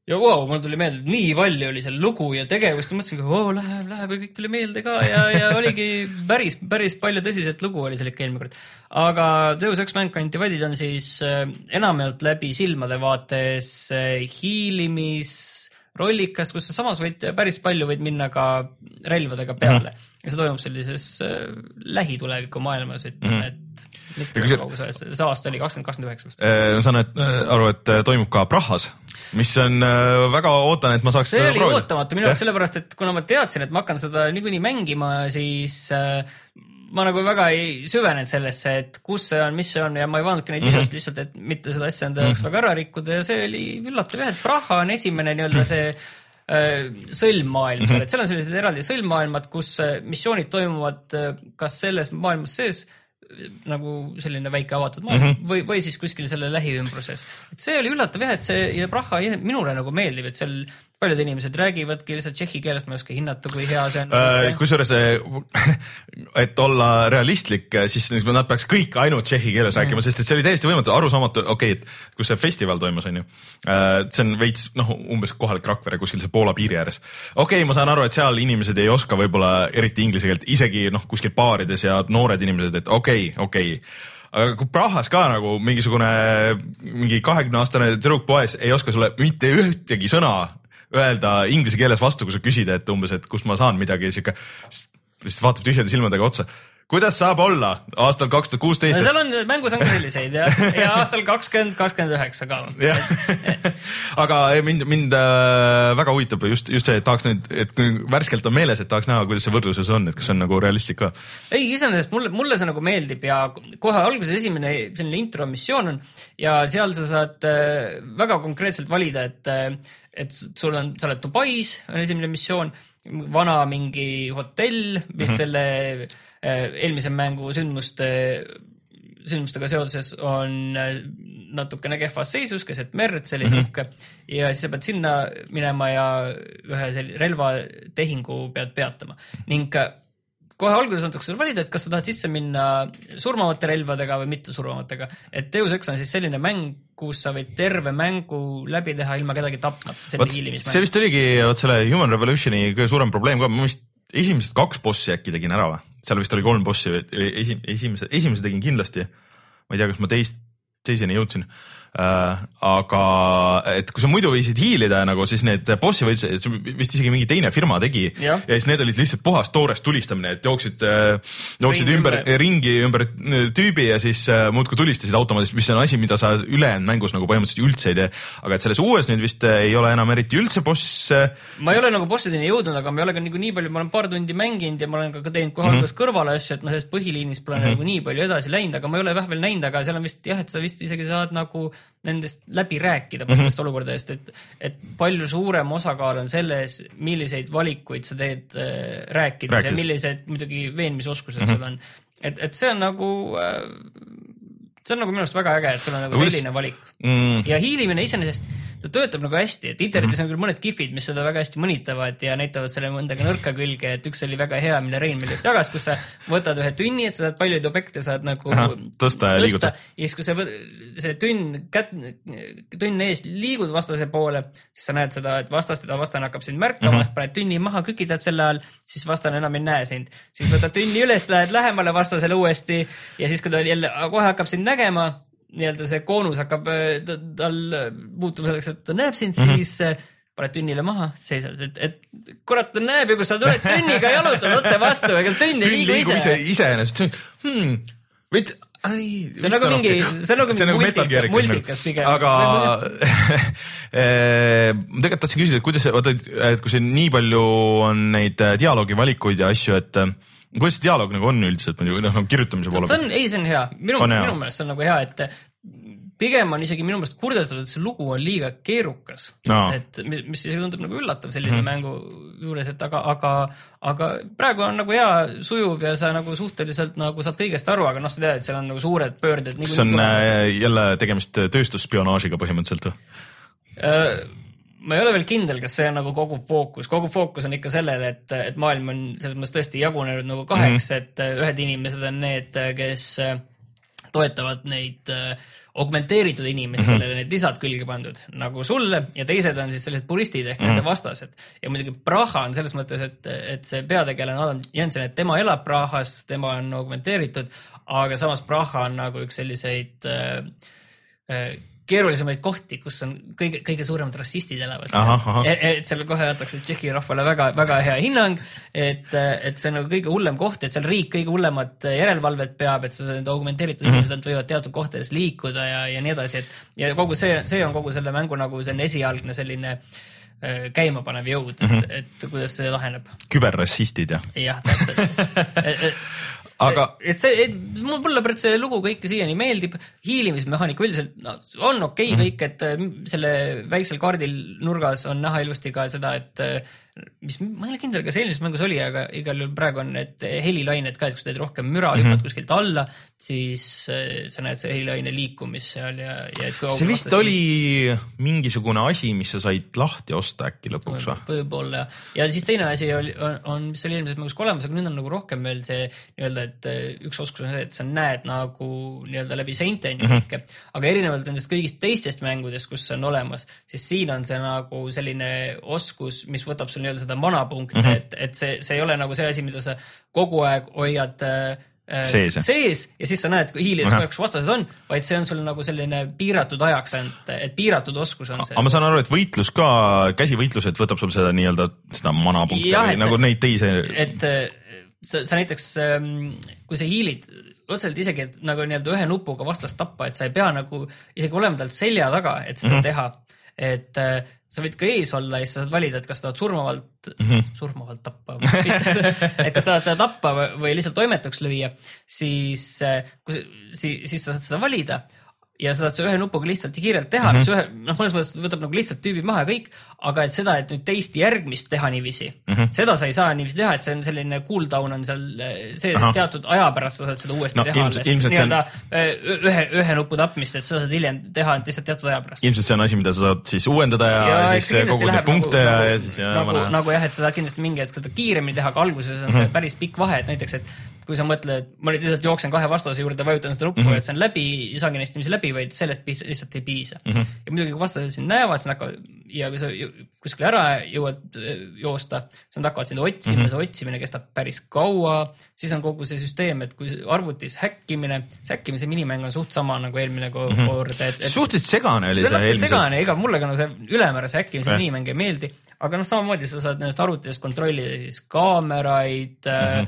ja wow, mul tuli meelde, et nii palju oli seal lugu ja tegevust, ma mõtlesin, oo, läheb, läheb ja kõik tuli meelde ka ja, ja oligi päris, päris palju tõsiselt lugu oli seal ikka eelmine kord. Aga Deus Ex Mankind Divided on siis enamjaolt läbi silmade vaates hiilimis rollikas, kus sa samas võid päris palju võid minna ka relvadega peale. Mm-hmm. Ja see toimub sellises äh, lähituleviku maailmas, ütleme, mm-hmm. et mitte väga kaugus ajast. See aasta oli kakskümmend kakskümmend üheksa vast. Ma saan et, aru, et toimub ka Prahas, mis on äh, väga ootan, et ma saaks see oli proovida. Ootamatu minu jaoks sellepärast, et kuna ma teadsin, et ma hakkan seda niikuinii mängima, siis äh, ma nagu väga ei süvenenud sellesse, et kus see on, mis see on ja ma ei vaadnudki neid videost mm-hmm. lihtsalt, et mitte seda asja enda jaoks mm-hmm. väga ära rikkuda ja see oli üllatav jah, et Praha on esimene nii-öelda see äh, sõlmmaailm mm-hmm. seal, et seal on sellised eraldi sõlmmaailmad, kus missioonid toimuvad kas selles maailmas sees nagu selline väike avatud maailm mm-hmm. või, või siis kuskil selle lähiümbruses. Et see oli üllatav jah, et see ja Praha minule nagu meeldib, et seal paljud inimesed räägivadki lihtsalt tšehhi keelest, ma ei oska hinnata, kui hea see on. Äh, kusjuures, et olla realistlik, siis nad peaks kõik ainult tšehhi keeles rääkima, mm. sest et see oli täiesti võimatu, arusaamatu, okei, okay, et kus see festival toimus, on ju. See on veits, noh, umbes kohalik Rakvere kuskil see Poola piiri ääres. Okei, okay, ma saan aru, et seal inimesed ei oska võib-olla eriti inglise keelt, isegi noh, kuskil baarides ja noored inimesed, et okei, okay, okei okay. Aga kui Prahas ka nagu mingisugune mingi kahekümne aastane tüdruk poes ei oska sulle mitte ühtegi sõna öelda inglise keeles vastu, kui sa küsid, et umbes, et kust ma saan midagi, siuke, lihtsalt vaatab tühjade silmadega otsa. Kuidas saab olla aastal kaks tuhat kuusteist? No, seal on, mängus on selliseid ja, ja aastal kakskümmend kakskümmend üheksa ka. Aga mind, mind äh, väga huvitab just, just see, et tahaks nüüd, et kui värskelt on meeles, et tahaks näha, kuidas see võrdluses on, et kas on nagu realistlik ka. Ei, iseenesest mulle, mulle see nagu meeldib ja kohe alguses esimene selline intro missioon on ja seal sa saad äh, väga konkreetselt valida, et äh, et sul on, sa oled Dubais, on esimene missioon, vana mingi hotell, mis mm-hmm. selle äh, eelmise mängu sündmuste, sündmustega seoses on äh, natukene kehvas seisus, keset merd, selline uhke mm-hmm. ja siis sa pead sinna minema ja ühe selline relvatehingu pead peatama. Ning äh, kohe alguses antakse valida, et kas sa tahad sisse minna surmavate relvadega või mitte surmavatega. Et Deus Ex on siis selline mäng, kus sa võid terve mängu läbi teha ilma kedagi tapnata. See vist oligi võt selle Human Revolutioni kõige suurem probleem ka. Ma vist esimesed kaks bossi äkki tegin ära või? Seal vist oli kolm bossi. Esi, esimese, esimese tegin kindlasti. Ma ei tea, kas ma teist, teiseni jõudsin. Uh, aga et kui sa muidu võisid hiilida nagu, siis need bossi võid, vist isegi mingi teine firma tegi ja, ja siis need olid lihtsalt puhast toorest tulistamine, et jooksid, jooksid Ring, ümber, ümber. ringi ümber tüübi ja siis uh, muudkui tulistasid automaadist, mis on asi, mida sa ülejäänud mängus nagu põhimõtteliselt üldse ei tee. Aga et selles uues nüüd vist ei ole enam eriti üldse boss. Ma ei ole nagu bossideni jõudnud, aga ma ei ole ka nii, nii palju, ma olen paar tundi mänginud ja ma olen ka teinud kohe alguses mm-hmm. kõrvale asju, et ma sellest põhiliinis pole mm-hmm. nagu nii palju edasi läinud, aga ma ei ole vähvel näinud, aga seal on vist jah, et sa vist isegi saad nagu nendest läbi rääkida paljudest mm-hmm. olukordadest, et, et palju suurem osakaal on selles, milliseid valikuid sa teed äh, rääkides Rääkis. Ja millised muidugi veenmisoskused mm-hmm. sul on. Et, et see on nagu äh, see on nagu minu arust väga äge, et sul on nagu selline valik. Mm. Ja hiilimine iseenesest ta töötab nagu hästi, et internetis mm-hmm. on küll mõned gifid, mis seda väga hästi mõnitavad ja näitavad selle mõndagi nõrka külge, et üks oli väga hea, mille Rein meil just jagas, kus sa võtad ühe tünni, et sa saad paljuid objekte saad nagu Aha, tõsta ja liiguda. Ja siis kui sa võd, see tünn, kät, tünn eest liigud vastase poole, siis sa näed seda, et vastast, vastane hakkab sind märkama, mm-hmm. paned tünni maha, kükitad selle all, siis vastane enam ei näe sind. Siis võtad tünni üles, lähed lähemale vastasele uuesti ja siis kui ta jälle kohe hakkab sind nägema, nii-öelda see koonus hakkab tal muutuma selleks, et ta näeb sind, mm-hmm. siis paned tünnile maha, seisad, et, et kurat, ta näeb ju, kus sa tuled tünniga jalutad otse vastu, ega tünn ei liigu ise. ise, ise ennast, hmm, võid, ai, see on nagu mingi, see on nagu mingi multikas, multikas pigem. Aga tegelikult tahtsin küsida, et kuidas, vaata, et kui see nii palju on neid dialoogivalikuid ja asju, et kuidas see dialoog nagu on üldiselt, noh, kirjutamise poole? See on, ei, see on hea. Minu, on hea. Minu meelest see on nagu hea, et pigem on isegi minu meelest kurdetud, et see lugu on liiga keerukas. No. Et mis isegi tundub nagu üllatav sellise mm-hmm. mängu juures, et aga, aga, aga praegu on nagu hea sujuv ja sa nagu suhteliselt nagu saad kõigest aru, aga noh, sa tead, et seal on nagu suured pöörded. Kas on tulemas. Jälle tegemist tööstusspionaažiga põhimõtteliselt? Uh, ma ei ole veel kindel, kas see on nagu kogu fookus. Kogu fookus on ikka sellele, et, et maailm on selles mõttes tõesti jagunenud nagu kaheks, mm-hmm. et ühed inimesed on need, kes toetavad neid äh, augmenteeritud inimesi, kellele mm -hmm. need lisad külge pandud, nagu sulle, ja teised on siis sellised puristid ehk mm -hmm. nende vastased. Ja muidugi Praha on selles mõttes, et, et see peategelane Adam Jensen, et tema elab Prahas, tema on augmenteeritud, aga samas Praha on nagu üks selliseid äh, äh, keerulisemaid kohti, kus on kõige, kõige suuremad rassistid elavad. Et, et seal kohe jätakse Tšehhi rahvale väga, väga hea hinnang, et, et see on nagu kõige hullem koht, et seal riik kõige hullemat järelevalvet peab, et need augmenteeritud mm -hmm. inimesed võivad teatud kohtades liikuda ja, ja nii edasi. Et, ja kogu see, see on kogu selle mängu nagu selline esialgne selline käimapanev jõud, et, mm -hmm. et, et kuidas see laheneb. Küberrassistid, jah? Jah, täpselt. Aga et see, et mulle pärast see lugu kõike siiani meeldib, hiilimismehaanika üldiselt no, on okei okay, kõik, et selle väiksel kaardil nurgas on näha ilusti ka seda, et mis ma ei ole kindel, kas eelmises mängus oli, aga igal juhul praegu on need helilained ka, et kui sa teed rohkem müra, hüppad mm -hmm. kuskilt alla, siis sa näed see helilaine liikumist seal ja, ja et see vist vastas, oli mingisugune asi, mis sa said lahti osta äkki lõpuks või? Võib-olla ja. ja siis teine asi oli, on, on, mis oli eelmises mängus ka olemas, aga nüüd on nagu rohkem veel see nii-öelda, et üks oskus on see, et sa näed nagu nii-öelda läbi seinte mm -hmm. kõike, aga erinevalt nendest kõigist teistest mängudest, kus see on olemas, siis siin on see nagu selline oskus, mis võtab sul nii-öelda seda manapunkte mm, -hmm. et, et see, see ei ole nagu see asi, mida sa kogu aeg hoiad äh, sees. sees ja siis sa näed, kui hiilides kogu aeg vastased on, vaid see on sul nagu selline piiratud ajaks ainult, et piiratud oskus on see. Aga ma saan aru, et võitlus ka, käsivõitlused võtab sul seda nii-öelda seda manapunkte ja, või et, nagu neid teise. Et sa, sa näiteks, kui sa hiilid, otseselt isegi, et nagu nii-öelda ühe nupuga vastast tappa, et sa ei pea nagu isegi olema talt selja taga, et seda mm -hmm. teha. Et äh, sa võid ka ees olla ja siis sa saad valida, et kas tahad surmavalt, mm -hmm. surmavalt tappa või, et kas tahad tappa või, või lihtsalt toimetuks lüüa, siis, äh, kui, siis, siis sa saad seda valida ja sa saad see ühe nupuga lihtsalt ja kiirelt teha, mis mm -hmm. ühe, noh, mõnes mõttes võtab nagu lihtsalt tüübi maha ja kõik, aga et seda, et nüüd teist järgmist teha niiviisi, mm -hmm. seda sa ei saa niiviisi teha, et see on selline cooldown on seal see, et teatud aja pärast sa saad seda uuesti no, teha alles. Nii-öelda on... ühe, ühe nupu tapmist, et sa saad hiljem teha lihtsalt teatud aja pärast. Ilmselt see on asi, mida sa saad siis uuendada ja, ja siis kogud neid punkte nagu, ja, ja siis ja nagu, nagu, nagu jah, et sa saad kindlasti mingi hetk seda kiiremini teha, aga alguses on mm -hmm. see päris pikk vahe, et näiteks, et kui sa mõtled, ma nüüd lihtsalt jooksen kahe vastase juurde, vajutan seda nuppu mm -hmm. et see on läbi, ei saagi neist niiviisi läbi, vaid sellest lihtsalt ei piisa. Mm -hmm. Ja muidugi kui vastased sind näevad, siis hakkavad, ja kui sa kuskile ära jõuad joosta, siis nad hakkavad sind otsima mm, -hmm. see otsimine kestab päris kaua, siis on kogu see süsteem, et kui arvutis häkkimine, see häkkimise minimäng on suht sama nagu eelmine kord. Mm -hmm. et, et, suhteliselt segane oli see eelmises. Segane, ega mulle ka no see ülemäärase häkkimise minimäng ei meeldi, aga noh, samamoodi sa saad nendest arvutidest kontrollida siis kaameraid, mm -hmm.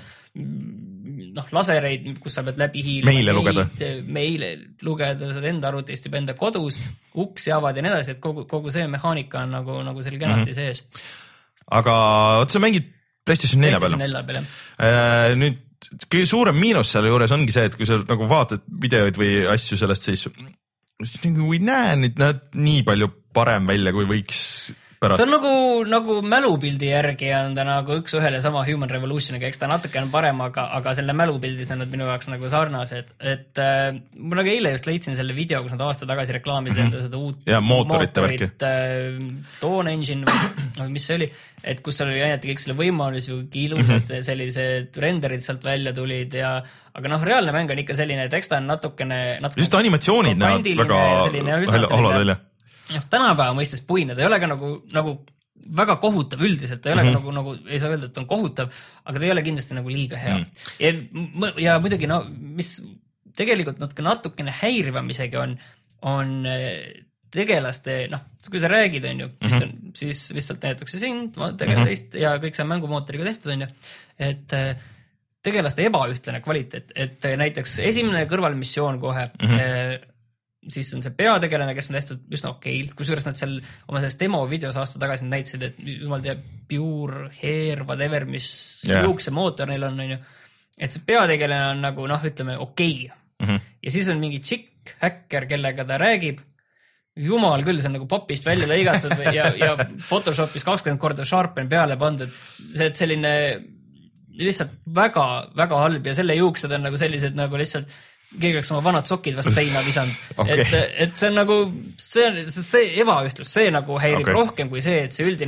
noh, lasereid, kus sa pead läbi hiilima. Meile lugeda. Meile lugeda, saad enda arvutist juba enda kodus, uksi avad ja nii edasi, et kogu, kogu see mehaanika on nagu, nagu seal kenasti mm -hmm. sees. Aga oot, sa mängid PlayStation nelja peale. nelja peale. Äh, nüüd kõige suurem miinus selle juures ongi see, et kui sa nagu vaatad videoid või asju sellest, siis, siis nagu ei näe nüüd näed nii palju parem välja, kui võiks pärast. See on nagu, nagu mälupildi järgi on ta nagu üks ühele sama Human Revolutioniga, eks ta natuke on parem, aga, aga selle mälupildis on nad minu jaoks nagu sarnased, et äh, ma nagu eile just leidsin selle video, kus nad aasta tagasi reklaamisid enda mm -hmm. seda uut ja, mootorit, mootorit äh, Dawn Engine või mis see oli, et kus seal oli näidati kõik selle võimalusi, kui ilusad mm -hmm. sellised renderid sealt välja tulid ja aga noh, reaalne mäng on ikka selline, et eks ta on natukene, natukene just animatsioonid näevad väga halvad välja. Noh, tänapäeva mõistes puine, ta ei ole ka nagu, nagu väga kohutav üldiselt, ta ei ole mm -hmm. nagu, nagu ei saa öelda, et on kohutav, aga ta ei ole kindlasti nagu liiga hea. Mm. Ja, ja muidugi, no mis tegelikult natuke natukene häirivam isegi on, on tegelaste, noh, kui sa räägid, on ju, mm -hmm. siis, on, siis lihtsalt näidatakse sind, tegelast mm -hmm. ja kõik see mängumootoriga tehtud, on ju, et tegelaste ebaühtlane kvaliteet, et näiteks esimene kõrvalmissioon kohe mm, -hmm. siis on see peategelane, kes on tehtud üsna okeilt, kusjuures nad seal oma selles demo videos aasta tagasi näitasid, et jumal teab, pure hair, whatever, mis yeah. juuksemootor neil on, on ju. Et see peategelane on nagu, noh, ütleme, okei. Okay. Mm -hmm. Ja siis on mingi tšikk, häkker, kellega ta räägib. Jumal küll, see on nagu popist välja lõigatud ja, ja Photoshopis kakskümmend korda sharpen peale pandud. See, et selline lihtsalt väga, väga halb ja selle juuksed on nagu sellised nagu lihtsalt keegi oleks oma vanad sokid vast seina visanud. Okay. Et, et see on nagu, see, see ebaühtlus, see nagu häirib okay. rohkem kui see, et see üldine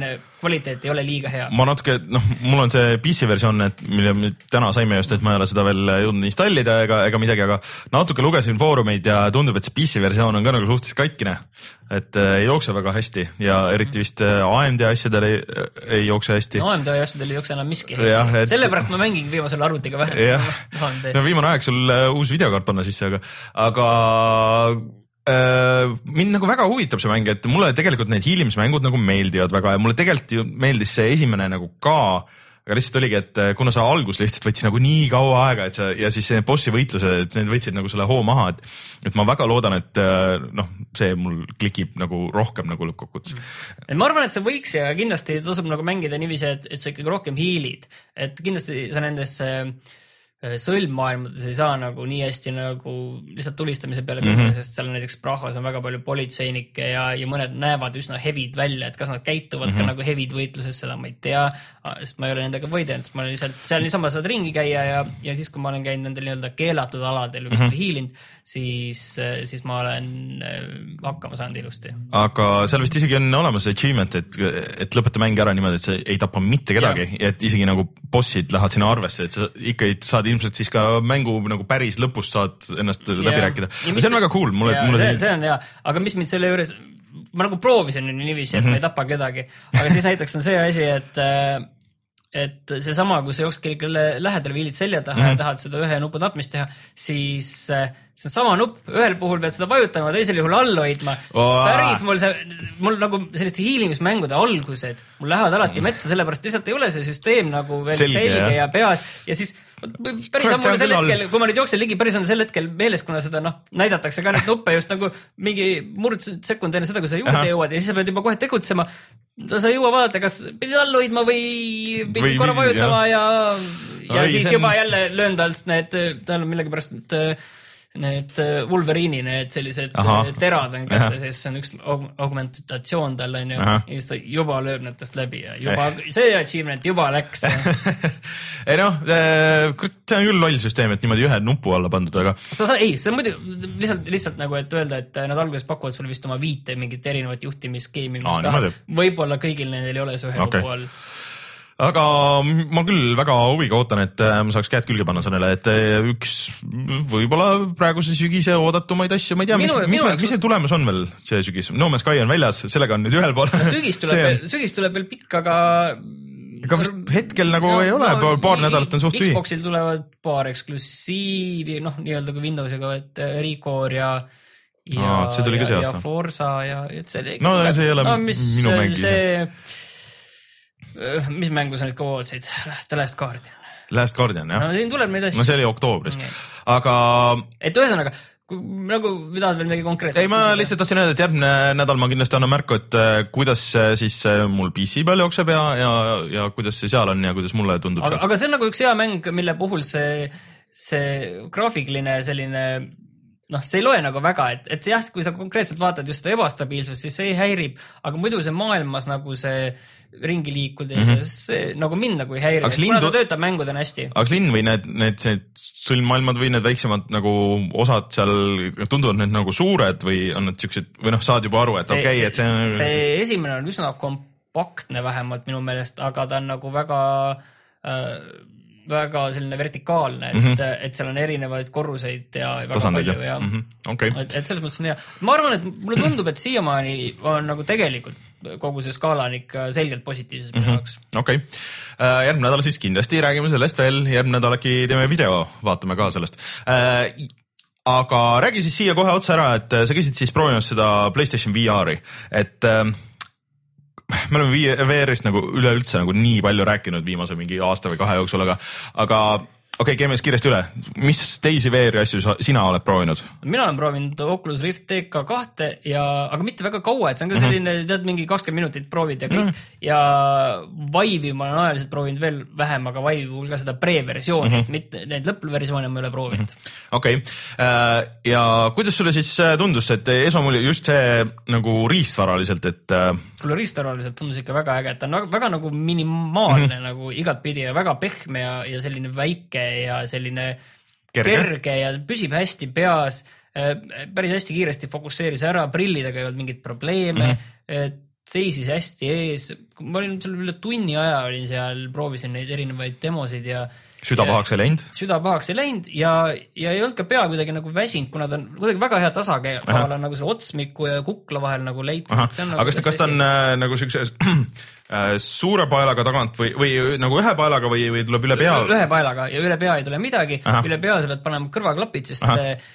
kvaliteet ei ole liiga hea. Ma natuke, noh, mul on see P C versioon, et mille me täna saime just, et ma ei ole seda veel jõudnud installida ega, ega midagi, aga natuke lugesin foorumeid ja tundub, et see P C versioon on ka nagu suhteliselt katkine, et ei jookse väga hästi ja eriti vist A M D asjadel ei, ei jookse hästi. No A M D asjadel ei jookse enam miski hästi. Et... Sellepärast ma mängin viimasel arvutiga vähem. No viimane aeg sul uus videokaart panna sisse, aga, aga äh, mind nagu väga huvitab see mäng, et mulle tegelikult need hiilimismängud nagu meeldivad väga ja mulle tegelikult ju meeldis see esimene nagu ka, aga lihtsalt oligi, et kuna sa algus lihtsalt võtsid nagu nii kaua aega, et sa ja siis need bossi võitlused, et need võtsid nagu selle hoo maha, et, et ma väga loodan, et noh, see mul klikib nagu rohkem nagu lõppkokkuvõttes. Ma arvan, et see võiks ja kindlasti tasub nagu mängida niiviisi, et, et sa ikkagi rohkem hiilid, et kindlasti sa nendesse sõlmmaailmades ei saa nagu nii hästi nagu lihtsalt tulistamise peale minna, mm -hmm. sest seal näiteks Prahvas on väga palju politseinikke ja, ja mõned näevad üsna hevid välja, et kas nad käituvad mm -hmm. ka nagu hevid võitluses, seda ma ei tea, sest ma ei ole nendega võidelnud, ma olen lihtsalt seal niisama saad ringi käia ja, ja siis, kui ma olen käinud nendel nii-öelda keelatud aladel või mm -hmm. hiilinud, siis, siis ma olen hakkama saanud ilusti. Aga seal vist isegi on olemas achievement, et, et lõpeta mäng ära niimoodi, et sa ei tapa mitte kedagi ja et isegi nagu bossid lähevad sinna arvesse, et sa ikka saad ilmselt siis ka mängu nagu päris lõpust saad ennast ja. läbi rääkida. Mis, see on väga cool. Mulle, ja, mulle see, see on hea, aga mis mind selle juures, ma nagu proovisin niiviisi, et mm -hmm. ma ei tapa kedagi, aga siis näiteks on see asi, et et see sama, kui sa jooksed kellelegi lähedale, viilid selja taha mm -hmm. ja tahad seda ühe nupu tapmist teha, siis see on sama nupp, ühel puhul pead seda vajutama, teisel juhul all hoidma. Oh. Päris mul see, mul nagu selliste hiilimismängude algused, mul lähevad alati metsa, sellepärast lihtsalt ei ole see süsteem nagu veel selge, selge ja peas ja siis päris on mulle sel hetkel, kui ma nüüd jooksen ligi, päris on sel hetkel meeles, kuna seda noh, näidatakse ka neid nuppe just nagu mingi murd sekund enne seda, kui sa juurde Aha. jõuad ja siis sa pead juba kohe tegutsema. Sa ei jõua vaadata, kas pidid all hoidma või pidid korra vajutama ja, ja Oi, siis juba on... jälle löön talt need, tal on millegipärast need, need Wolverine'i, need sellised Aha. terad on kätte, siis see on üks augmentatsioon tal on ju, ja siis ta juba lööb nendest läbi ja juba eh. see achievement juba läks. ei noh, see on küll loll süsteem, et niimoodi ühe nupu alla pandud, aga sa sa, ei, see on muidu lihtsalt, lihtsalt nagu, et öelda, et nad alguses pakuvad sulle vist oma viite mingit erinevat juhtimisskeemi, mis tahab. Võib-olla kõigil nendel ei ole see ühe okay. nupu all. Aga ma küll väga huviga ootan, et ma saaks käed külge panna sellele, et üks võib-olla praeguse sügise oodatumaid asju, ma ei tea, minu, mis, minu mis, mis see tulemus on veel see sügis? No Man's Sky on väljas, sellega on nüüd ühel pool. No, sügis, tuleb veel, sügis tuleb veel pikk, aga... Ega hetkel nagu no, ei ole, no, paar nädalat on suht tühi. Xboxil tulevad paar eksklusiivi, noh, nii-öelda kui Windowsiga, et Recore ja... ja, Aa, see tuli ka see aasta. Ja Forza ja... Et see, no tuleb, see ei ole no, mis, minu mängi. See, mis mängu sa nüüd ka hoolsid? The Last Guardian. Last Guardian, jah. No siin tuleb neid asju. No see oli oktoobris. Okay. Aga... Et ühesõnaga, nagu tahad veel mingi konkreetselt? Ei, ma lihtsalt tahtsin öelda, et järgmine nädal ma kindlasti annan märku, et kuidas siis mul P C peal jookseb ja, ja, ja kuidas see seal on ja kuidas mulle tundub. Aga, aga see on nagu üks hea mäng, mille puhul see, see graafikiline selline... noh, see ei loe nagu väga, et, et jah, kui sa konkreetselt vaatad just ebastabiilsust, siis see ei häirib, aga muidu see maailmas nagu see ringi liikuda mm, -hmm. see nagu mind nagu ei häirib, et kuna ta töötab mängudena hästi. Aga linn või need, need sõlmmaailmad või need väiksemad nagu osad seal, tunduvad need nagu suured või on need siuksed, või noh, saad juba aru, et okei, okay, et see on... See esimene on üsna kompaktne vähemalt minu meelest, aga ta on nagu väga... Äh, väga selline vertikaalne, et, mm -hmm. et seal on erinevaid korruseid ja väga Tasandeid, palju ja, mm -hmm. okay. et, et selles mõttes on hea. Ma arvan, et mulle tundub, et siiamaani on nagu tegelikult kogu see skaala on ikka selgelt positiivses minu jaoks. Mm -hmm. Okei. Okay. Järgmine nädal siis kindlasti räägime sellest veel, järgmine nädal äkki teeme video, vaatame ka sellest. Aga räägi siis siia kohe otsa ära, et sa käisid siis proovimas seda PlayStation V R-i, et me oleme V R-ist nagu üleüldse nagu nii palju rääkinud viimase mingi aasta või kahe jooksul, aga, aga okei okay,, käime siis kiiresti üle. Mis teisi V R-i asju sina oled proovinud? Mina olen proovinud Oculus Rift T K kaks ja, aga mitte väga kaua, et see on ka selline, mm -hmm. tead, mingi kakskümmend minutit proovid ja kõik. Mm -hmm. Ja Vive'i ma olen ajaliselt proovinud veel vähem, aga Vive'i puhul ka seda pre-versiooni, mm -hmm. mitte need lõppversioone ma ei ole proovinud. Mm -hmm. Okei. Okay. Ja kuidas sulle siis tundus, et esmamulje just see nagu riistvaraliselt, et... Kuule, riistvaraliselt tundus ikka väga äge, et ta on väga nagu minimaalne mm -hmm. nagu igat pidi ja väga pehme ja, ja selline väike ja selline kerge, kerge ja püsib hästi peas, päris hästi kiiresti fokusseeris ära, prillidega ei olnud mingit probleeme, mm -hmm. et seisis hästi ees, ma olin seal üle tunni aja olin seal, proovisin neid erinevaid demosid ja süda pahaks ei läinud? Süda pahaks ei läinud ja, ja ei olnud ka pea kuidagi nagu väsinud, kuna ta on kuidagi väga hea tasakaal on nagu see otsmiku ja kukla vahel nagu leitud. Nagu aga kas ta on äh, nagu siukse äh, suure paelaga tagant või, või nagu ühe paelaga või, või tuleb üle pea? Ühe paelaga ja üle pea ei tule midagi. Aha. Üle pea sa pead panema kõrvaklapid, sest,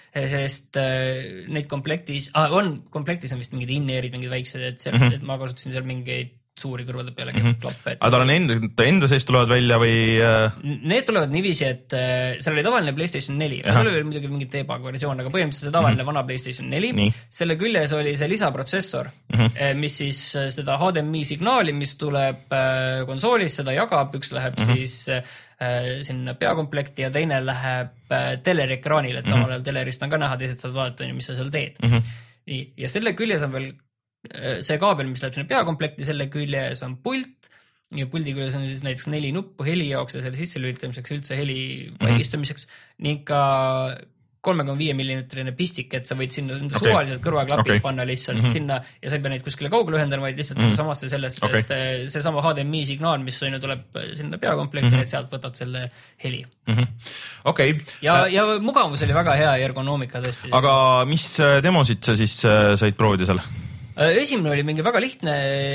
sest äh, neid komplektis, ah, on, komplektis on vist mingid in-earid, mingid väiksed, et, seal, mm-hmm. et ma kasutasin seal mingeid suuri kõrvade peale mm -hmm. klappe. Aga tal on enda, ta enda sees tulevad välja või? Need tulevad niiviisi, et äh, seal oli tavaline PlayStation neli. Seal oli muidugi mingi debug versioon, aga põhimõtteliselt see tavaline mm -hmm. vana PlayStation neli. Nii. Selle küljes oli see lisaprotsessor, mm -hmm. mis siis seda H D M I signaali, mis tuleb äh, konsoolis, seda jagab. Üks läheb mm -hmm. siis äh, sinna peakomplekti ja teine läheb äh, telerikraanile, et mm -hmm. samal ajal telerist on ka näha, teised saad vaadata, mis sa seal teed. Mm -hmm. Nii. Ja selle küljes on veel see kaabel, mis läheb sinna peakomplekti, selle küljes on pult ja puldi küljes on siis näiteks neli nuppu heli jaoks ja selle sisse lülitamiseks, üldse heli vaigistamiseks mm -hmm. ning ka kolme koma viie millimeetrine pistik, et sa võid sinna okay. suvaliselt kõrvaklapid okay. panna lihtsalt mm -hmm. sinna ja sa ei pea neid kuskile kaugele ühendama, vaid lihtsalt mm -hmm. samasse sellesse, okay. et see sama H D M I signaal, mis on ju tuleb sinna peakomplekti, mm -hmm. et sealt võtad selle heli. Mm -hmm. Okei. Okay. Ja, ja mugavus oli väga hea ja ergonoomika tõesti. Aga mis demosid sa siis said proovida seal? Esimene oli mingi väga lihtne,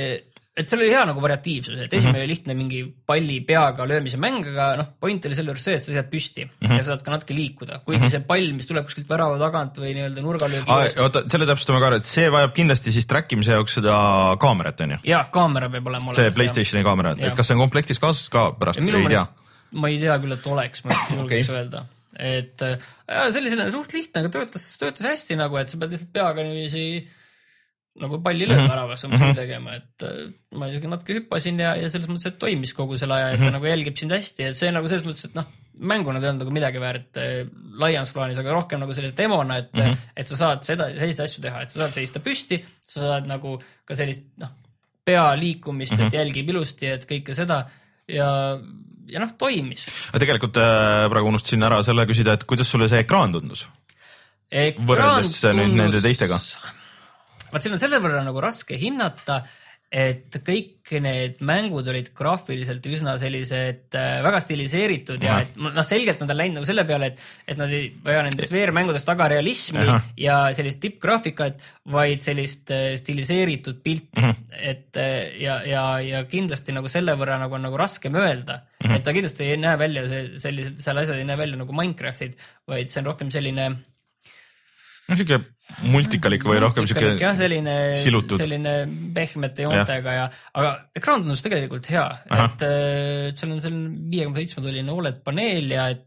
et seal oli hea nagu variatiivsus, et esimene mm -hmm. oli lihtne mingi palli peaga löömise mäng, aga noh, point oli selle juures see, et sa sead püsti mm -hmm. ja saad ka natuke liikuda, kuigi mm -hmm. see pall, mis tuleb kuskilt värava tagant või nii-öelda nurgalöögi. Oota, selle täpsustame ka, et see vajab kindlasti siis trackimise jaoks seda kaamerat, on ju? Jah, kaamera peab olema. See PlayStationi ja. kaamera, et kas see on komplektis kaasas ka pärast või ei tea? Ma ei tea küll, et oleks, ma julgeks okay. öelda. Et äh, sellisena suht lihtne, aga töötas, töötas hästi nagu, et sa pead lihtsalt peaga niiviisi nagu palli lööd väravasse mm -hmm. tegema, et ma isegi natuke hüppasin ja, ja selles mõttes, et toimis kogu selle aja, et ta mm -hmm. nagu jälgib sind hästi, et see nagu selles mõttes, et noh, mänguna ta ei olnud nagu midagi väärt eh, laias plaanis, aga rohkem nagu sellise demona, et mm, -hmm. et sa saad seda, selliseid asju teha, et sa saad seista püsti, sa saad nagu ka sellist noh, pea liikumist mm, -hmm. et jälgib ilusti, et kõike seda ja, ja noh, toimis. Aga tegelikult äh, praegu unustasin ära selle küsida, et kuidas sulle see ekraan tundus? Ekraan võrreldes tundus... nüüd nende teistega? Vaat siin on selle võrra nagu raske hinnata, et kõik need mängud olid graafiliselt üsna sellised väga stiliseeritud ja, ja et noh, selgelt nad on läinud nagu selle peale, et, et nad ei vaja nendest V R-mängudest taga realismi Aha. ja sellist tippgraafikat, vaid sellist stiliseeritud pilti. Mm -hmm. et ja, ja, ja kindlasti nagu selle võrra nagu on nagu raskem öelda, mm -hmm. et ta kindlasti ei näe välja, see, sellised, seal asjad ei näe välja nagu Minecraftid, vaid see on rohkem selline no siuke multikalik või rohkem siuke jah, selline, silutud. Selline pehmete joontega ja, aga ekraan tundus tegelikult hea, Aha. et, et seal on selline viie koma seitsme tolline O L E D paneel ja et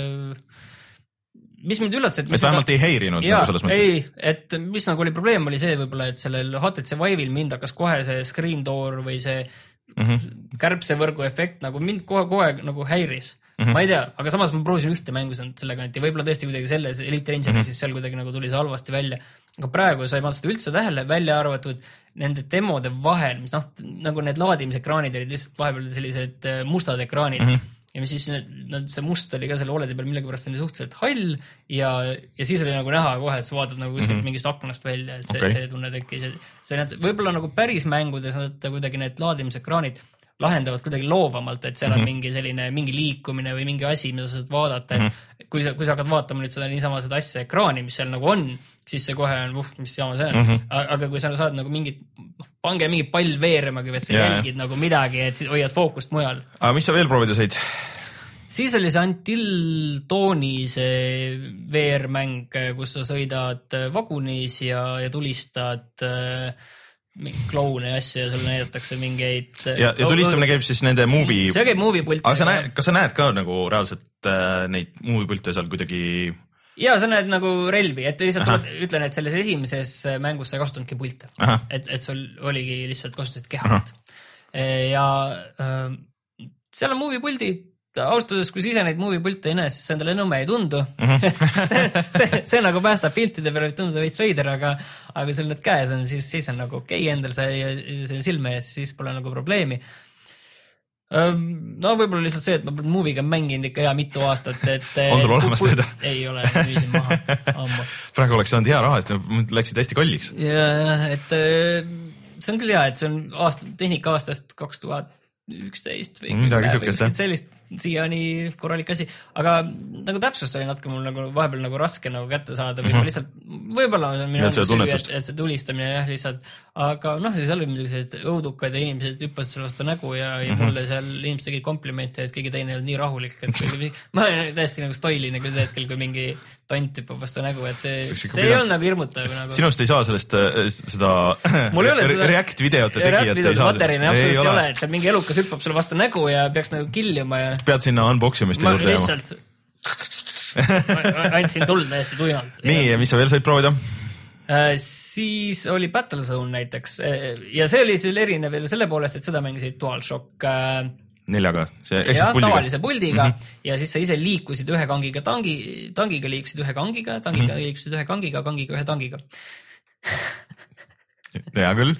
mis mind üllatas, et et vähemalt ei häirinud jaa, nagu selles mõttes. Ei, et mis nagu oli probleem, oli see võib-olla, et sellel H T C Vive'il mind hakkas kohe see screen door või see mm -hmm. kärbsevõrgu efekt nagu mind kohe-kohe nagu häiris. Mm-hmm. ma ei tea, aga samas ma proovisin ühte mängu selle kanti, võib-olla tõesti kuidagi selles Elite Rangeris mm-hmm. siis seal kuidagi nagu tuli see halvasti välja, aga praegu sa ei pannud seda üldse tähele, välja arvatud nende demode vahel, mis noh, nagu need laadimisekraanid olid lihtsalt vahepeal sellised mustad ekraanid mm-hmm. ja mis siis need, see must oli ka selle O L E D-i peal millegipärast oli suhteliselt hall ja, ja siis oli nagu näha kohe, et sa vaatad nagu kuskilt mm-hmm. mingist aknast välja, et see, okay. see tunne tekkis, see näed, võib-olla nagu päris mängudes nad kuidagi need laadimisekraanid lahendavad kuidagi loovamalt, et seal on mm -hmm. mingi selline, mingi liikumine või mingi asi, mida sa saad vaadata, et mm -hmm. kui sa, kui sa hakkad vaatama nüüd seda niisama seda asja ekraani, mis seal nagu on, siis see kohe on, uh, mis jama see on. Mm -hmm. aga kui sa saad nagu mingit, pange mingi pall veeremagi, et sa yeah. jälgid nagu midagi, et hoiad fookust mujal. Aga mis sa veel proovida said? Siis oli see Until Dawni see V R-mäng, kus sa sõidad vagunis ja, ja tulistad äh, mingi kloune ja asja ja sulle näidatakse mingeid ja, ja tulistamine käib siis nende movie see käib movie pult aga sa näed, kas sa näed ka nagu reaalselt äh, neid movie pilte seal kuidagi jaa, sa näed nagu relvi, et lihtsalt Aha. ütlen, et selles esimeses mängus sa ei kasutanudki pilte et, et sul oligi lihtsalt kasutasid keha ja äh, seal on movie puldi austades, kui sa ise neid movie pilte ei näe, siis see endale nõme ei tundu mm. -hmm. see, see, see nagu päästab piltide peale, et tunduda veits veider, aga, aga sul need käes on, siis, siis on nagu okei okay, endal see, see silme ees, siis pole nagu probleemi. No võib-olla lihtsalt see, et ma movie'ga mänginud ikka hea mitu aastat, et on sul olemas teda? Ei ole, müüsin maha ammu. Praegu oleks saanud hea raha, et läksid hästi kalliks. Ja, et see on küll hea, et see on aasta, tehnika aastast kaks tuhat üksteist või midagi sükest, sellist siiani korralik asi, aga nagu täpsust oli natuke mul nagu vahepeal nagu raske nagu kätte saada või mm -hmm. lihtsalt, võib-olla see on minu et, süvi, et, et see tulistamine jah lihtsalt, aga noh, seal olid muidugi sellised õudukad ja inimesed hüppasid selle vastu nägu ja, ja mm -hmm. mulle seal inimesed tegid komplimente, et keegi teine ei olnud nii rahulik, et ma olin täiesti nagu stoiline küll see hetkel, kui mingi tont hüppab vastu nägu, et see, see, see ei olnud nagu hirmutav. Nagu. Sinust ei saa sellest seda, seda React videote tegijat ei saa. Materjali absoluutselt ei ole, et mingi elukas hüppab sulle vastu nägu ja peaks nagu killima ja pead sinna unboximist juurde jääma. Ma lihtsalt andsin tuld täiesti tuimalt. Nii, ja mis sa veel said proovida? Äh, siis oli Battlezone näiteks ja see oli seal erinev veel selle poolest, et seda mängisid DualShock äh, neljaga, see jah, tavalise puldiga mm -hmm. ja siis sa ise liikusid ühe kangiga tangi, tangiga liikusid ühe kangiga, tangiga mm -hmm. liikusid ühe kangiga, kangiga ühe tangiga. Hea küll.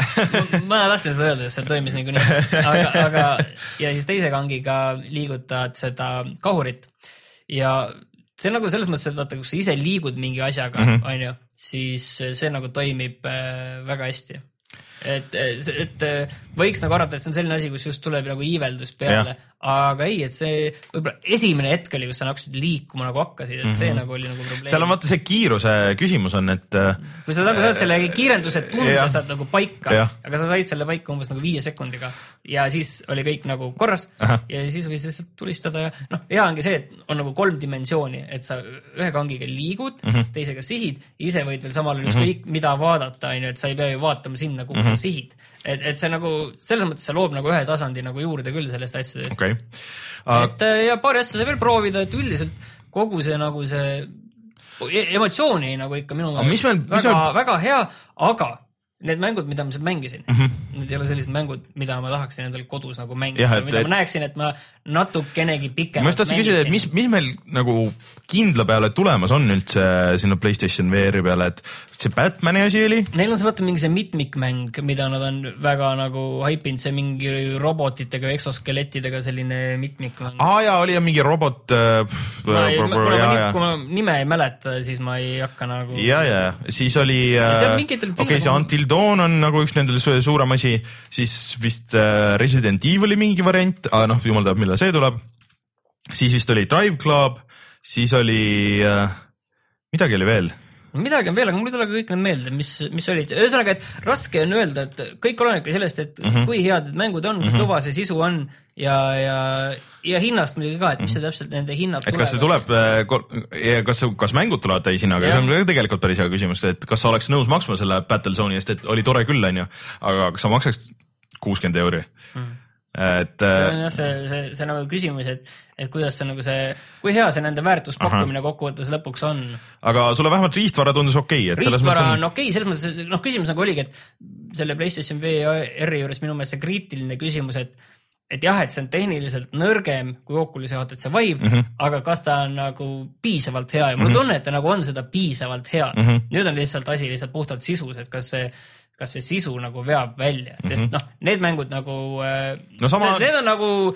ma tahtsin seda öelda, see toimis nagu nii. Aga, aga ja siis teise kangiga liigutad seda kahurit ja see on nagu selles mõttes, et vaata, kus sa ise liigud mingi asjaga, mm -hmm. on ju, siis see nagu toimib väga hästi. Et, et võiks nagu arvata, et see on selline asi, kus just tuleb nagu iiveldus peale, ja. Aga ei, et see võib-olla esimene hetk oli, kus sa hakkasid liikuma nagu hakkasid, et see mm -hmm. nagu oli nagu probleem. Seal on vaata see kiiruse küsimus on, et kui sa nagu saad selle kiirenduse tunde, saad nagu paika, ja. Aga sa said selle paika umbes nagu viie sekundiga ja siis oli kõik nagu korras. Aha. Ja siis võis lihtsalt tulistada ja noh, hea ongi see, et on nagu kolm dimensiooni, et sa ühe kangiga liigud, mm -hmm. teisega sihid, ise võid veel samal mm -hmm. kõik, mida vaadata, on ju, et sa ei pea ju vaatama sinna, kuhu mm -hmm. sa sihid. Et, et see nagu, selles mõttes see loob nagu ühe tasandi nagu juurde küll sellest asjadest. Okay. Uh, et ja paari asja sai veel proovida, et üldiselt kogu see nagu see emotsiooni nagu ikka minu meelest väga, meil... väga hea, aga need mängud, mida ma seal mängisin, mm -hmm. need ei ole sellised mängud, mida ma tahaksin endal kodus nagu mängida, ja, et, mida et... ma näeksin, et ma natukenegi pikemalt ma just tahtsin küsida, et mis, mis meil nagu kindla peale tulemas on üldse sinna PlayStation V R-i peale, et see Batmani asi oli? Neil on see vaata mingi see mitmikmäng, mida nad on väga nagu haipinud, see mingi robotitega, exoskelettidega selline mitmikmäng. Aa jaa, oli mingi robot pff, no, ei, ma, ja, ja. Kui ma nime ei mäleta, siis ma ei hakka nagu ja, ja, siis oli okei, okay, see Until Dawn on nagu üks nendel suurem asi, siis vist Resident Evil'i mingi variant, aga noh, jumal teab, millal see tuleb. Siis vist oli Drive Club, siis oli äh, midagi oli veel. Midagi on veel, aga mul ei tule kõik need meelde, mis, mis olid. Ühesõnaga, et raske on öelda, et kõik olenebki sellest, et mm -hmm. kui head need mängud on, kui mm -hmm. kõva see sisu on ja, ja, ja hinnast muidugi ka, et mis see täpselt nende hinnad et kas see tuleb, kas, kas mängud tulevad täis hinnaga, see on tegelikult päris hea küsimus, et kas sa oleks nõus maksma selle Battlezone'i eest, et oli tore küll, on ju, aga kas sa maksaks kuuskümmend euri? Mm -hmm. Et, see on jah see, see, see nagu küsimus, et, et kuidas see nagu see, kui hea see nende väärtuspakkumine kokkuvõttes lõpuks on. Aga sulle vähemalt riistvara tundus okei okay,? riistvara on okei okay,, selles mõttes, noh küsimus nagu oligi, et selle PlayStation V R-i juures minu meelest see kriitiline küsimus, et et jah, et see on tehniliselt nõrgem kui Oculus'i H T C Vive, mm -hmm. aga kas ta on nagu piisavalt hea ja mul mm -hmm. tunne, et ta nagu on seda piisavalt hea. Mm -hmm. Nüüd on lihtsalt asi lihtsalt puhtalt sisus, et kas see kas see sisu nagu veab välja, sest mm -hmm. noh, need mängud nagu no, sama... need on nagu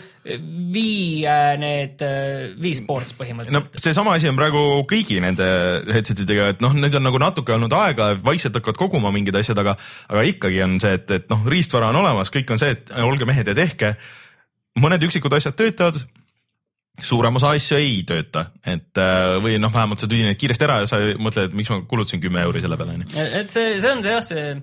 vii need vii sports põhimõtteliselt. No see sama asi on praegu kõigi nende headsetidega, et noh, need on nagu natuke olnud aega, vaikselt hakkavad koguma mingid asjad, aga aga ikkagi on see, et, et noh, riistvara on olemas, kõik on see, et olge mehed ja tehke. Mõned üksikud asjad töötavad, suurem osa asju ei tööta, et või noh, vähemalt sa tüdi neid kiiresti ära ja sa mõtled, et miks ma kulutasin kümme euri selle peale. Et see, see on see jah, see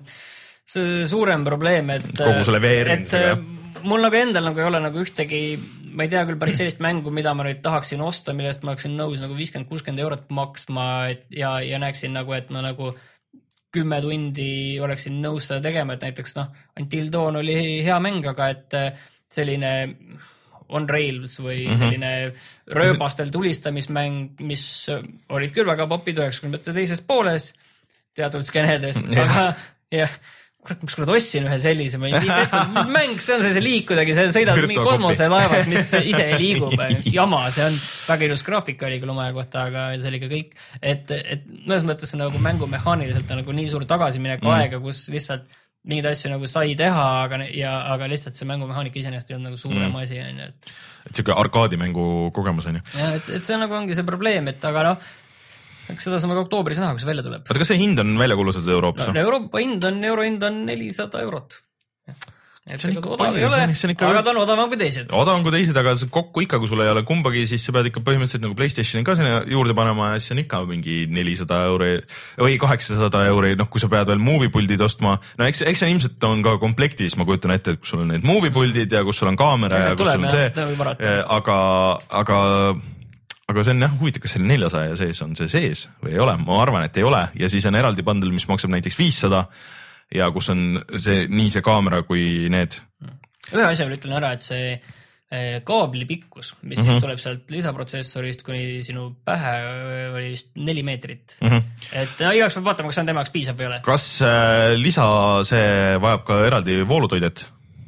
see suurem probleem, et kogu selle V R-iga. Mul nagu endal nagu ei ole nagu ühtegi, ma ei tea küll päris sellist mängu, mida ma nüüd tahaksin osta, millest ma oleksin nõus nagu viiskümmend kuuskümmend eurot maksma et, ja, ja näeksin nagu, et ma nagu kümme tundi oleksin nõus seda tegema, et näiteks noh, Until Dawn oli hea mäng, aga et selline on rails või mm -hmm. selline rööbastel tulistamismäng, mis olid küll väga popid üheksakümnendate teises pooles teatud skeenedest, aga jah, kurat, ma kurat ostsin ühe sellise, ma ei tea, mäng, see on see, see liikudagi, see sõidab mingi kosmoselaevas, mis ise liigub, jama, see on väga ilus graafika oli küll omaja kohta, aga see oli ka kõik, et, et mõnes mõttes nagu mängu mehaaniliselt on nagu nii suur tagasimineku mm. aega, kus lihtsalt mingeid asju nagu sai teha, aga, ja, aga lihtsalt see mängumehaanika iseenesest ei olnud nagu suurem mm. asi, on ju, et et siuke arkaadimängu kogemus, on ju. ja, et, et see nagu ongi see probleem, et aga noh, eks seda saame ka oktoobris näha, kui see välja tuleb. Oota, kas see hind on välja kuulutatud Euroopas? No, Euroopa hind on, euro hind on nelisada eurot. Et see on ikka palju, ei ole, see on ikka... aga ta on odavam kui teised. Odavam kui teised, aga kokku ikka, kui sul ei ole kumbagi, siis sa pead ikka põhimõtteliselt nagu PlayStationi ka sinna juurde panema ja siis on ikka mingi nelisada euri või kaheksasada euri, noh, kui sa pead veel moviepuldid ostma. No eks, eks see ilmselt on ka komplektis, ma kujutan ette, et kus sul on need moviepuldid ja kus sul on kaamera ja, ja kus tuleb, sul on see, aga, aga aga see on jah, huvitav, kas selle neljasaja sees on see sees või ei ole, ma arvan, et ei ole ja siis on eraldi bundle, mis maksab näiteks viissada ja kus on see, nii see kaamera kui need. Ühe asja veel ütlen ära, et see kaabli pikkus, mis mm -hmm. siis tuleb sealt lisaprotsessorist kuni sinu pähe oli vist neli meetrit. Mm -hmm. Et no, igaks peab vaatama, kas see on temaks piisab või ei ole. Kas äh, lisa see vajab ka eraldi voolutoidet?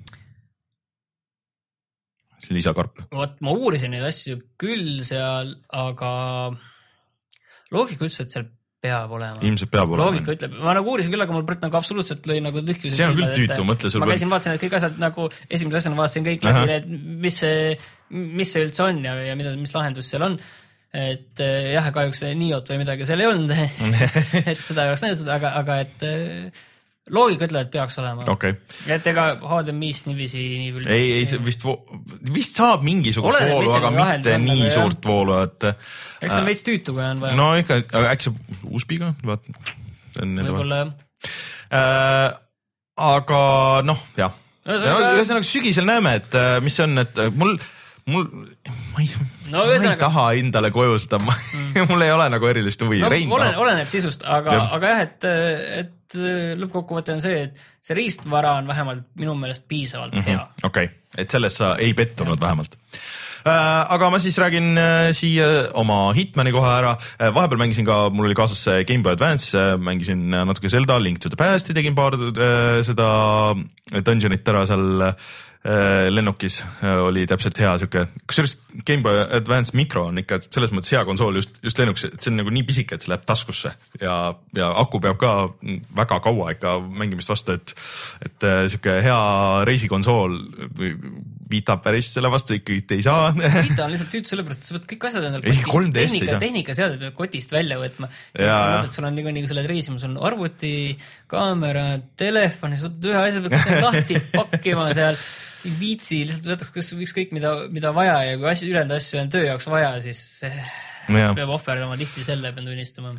Lisakarp. Vot ma uurisin neid asju küll seal, aga loogika ütles, et seal peab olema. Ilmselt peab olema. Loogika ütleb, ma nagu uurisin küll, aga mul Brett nagu absoluutselt lõi nagu tühkuse. See on küll tüütu, mõtle sul. Ma käisin, vaatasin, et kõik asjad nagu esimese asjana vaatasin kõik läbi, et mis see, mis see üldse on ja, ja mida, mis lahendus seal on. Et jah, kahjuks Niot või midagi seal ei olnud, et seda ei oleks näidatud, aga, aga et loogika ütleb, et peaks olema. Okay. Et ega H D M I-st niiviisi nii küll. Ei, ei, vist, vist saab mingisugust Olene, voolu, aga mitte on, nii aga, suurt voolu, et... Eks see on veits tüütu, kui on vaja. No ikka, aga äkki see U S B-ga? Võib-olla jah. Äh, aga noh, jah. Ühesõnaga sügisel näeme, et mis see on, et mul... mul, ma ei, no, ma ei taha endale koju seda, mm. mul ei ole nagu erilist huvi. No, olen, oleneb sisust, aga, ja. aga jah, et, et lõppkokkuvõte on see, et see riistvara on vähemalt minu meelest piisavalt mm -hmm. hea. Okei, okay. Et sellest sa ei pettunud ja. Vähemalt. Äh, aga ma siis räägin äh, siia oma Hitmani kohe ära. Äh, vahepeal mängisin ka, mul oli kaasas Game Boy Advance, äh, mängisin natuke Zelda, Link to the Past'i, tegin paar äh, seda dungeonit ära seal äh, lennukis, oli täpselt hea siuke, kusjuures Game Boy Advance Micro on ikka selles mõttes hea konsool just, just lennuks, et see on nagu nii pisike, et see läheb taskusse ja, ja aku peab ka väga kaua ikka mängimist vastu, et, et siuke hea reisikonsool Vita päris selle vastu ikkagi ei saa. Vita on lihtsalt tüütu sellepärast, et sa pead kõik asjad endal kotist, tehnika, tehnika seaded peab kotist välja võtma. Ja, ja. Sul on nagu nii, kui sa lähed reisima, sul on arvuti, kaamera, telefon, siis võtad ühe asja, võtad lahti pakkima seal. Viitsi, lihtsalt võtaks kas ükskõik mida, mida vaja ja kui asju, ülejäänud asju on töö jaoks vaja, siis ja. Peab ohverdama tihti selle, pean tunnistama.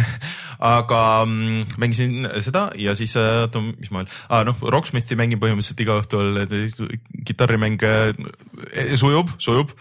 Aga mm, mängisin seda ja siis, oota, mis ma veel, ah, noh, Rocksmithi mängin põhimõtteliselt iga õhtul, kitarrimäng sujub, sujub.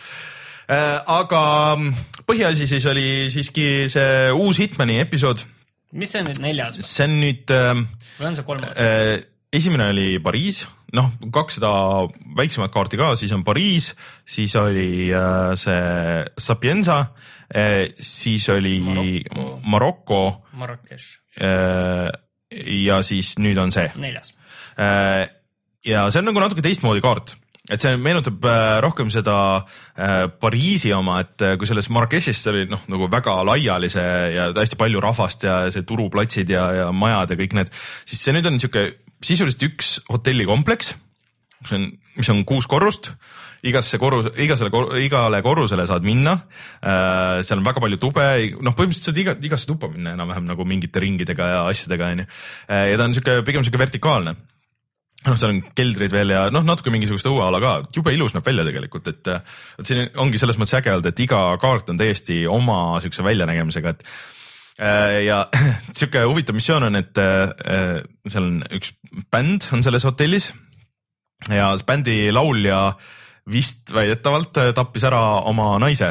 Aga põhiasi siis oli siiski see uus Hitmani episood. Mis see on nüüd neljas? See on nüüd... Või on see kolmas? Esimene oli Pariis, noh, kakssada väiksemat kaarti ka, siis on Pariis, siis oli äh, see Sapienza, äh, siis oli Marokko, Marokko Marrakesh äh, ja siis nüüd on see. Neljas. Äh, ja see on nagu natuke teistmoodi kaart. Et see meenutab äh, rohkem seda äh, Pariisi oma, et äh, kui selles Marrakeshis oli noh, nagu väga laiali see ja hästi palju rahvast ja see turuplatsid ja, ja majad ja kõik need, siis see nüüd on niisugune sisuliselt üks hotellikompleks, mis on, mis on kuus korrust, igasse korrus, igasele, igale korrusele saad minna, äh, seal on väga palju tube, noh põhimõtteliselt saad iga, igasse tuppa minna enam-vähem nagu mingite ringidega ja asjadega, on ju. Ja ta on siuke, pigem siuke vertikaalne. noh, seal on keldrid veel ja noh, natuke mingisugust õueala ka, jube ilus näeb välja tegelikult, et, et siin ongi selles mõttes äge olnud, et iga kaart on täiesti oma siukse väljanägemisega, et ja siuke huvitav missioon on, et seal on üks bänd on selles hotellis ja bändi laulja vist väidetavalt tappis ära oma naise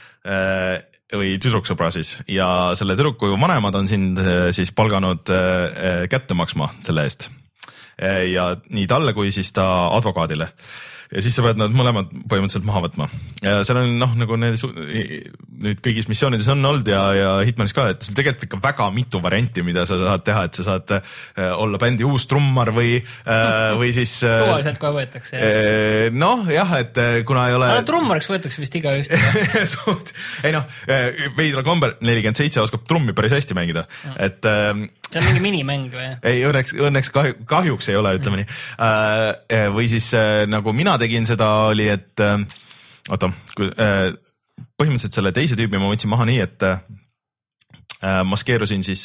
või tüdruksõbra siis ja selle tüdruku vanemad on sind siis palganud kätte maksma selle eest ja nii talle kui siis ta advokaadile. Ja siis sa pead nad mõlemad põhimõtteliselt maha võtma. Ja seal on noh, nagu need nüüd kõigis missioonides on olnud ja, ja Hitmanis ka, et see on tegelikult ikka väga mitu varianti, mida sa saad teha, et sa saad äh, olla bändi uus trummar või, äh, või siis... Äh, suvaliselt kohe võetakse. Äh, noh, jah, et kuna ei ole... Aga trummariks võetakse vist iga ühte. Suht. Ei noh, veidra komber nelikümmend seitse oskab trummi päris hästi mängida. Ja. Et, äh, see on mingi minimäng või? Ei, õnneks, õnneks kahju, kahjuks ei ole, ütleme nii. Äh, või siis äh, nagu mina tegin seda, oli, et äh, oota, äh, põhimõtteliselt selle teise tüübi ma võtsin maha nii, et äh, maskeerusin siis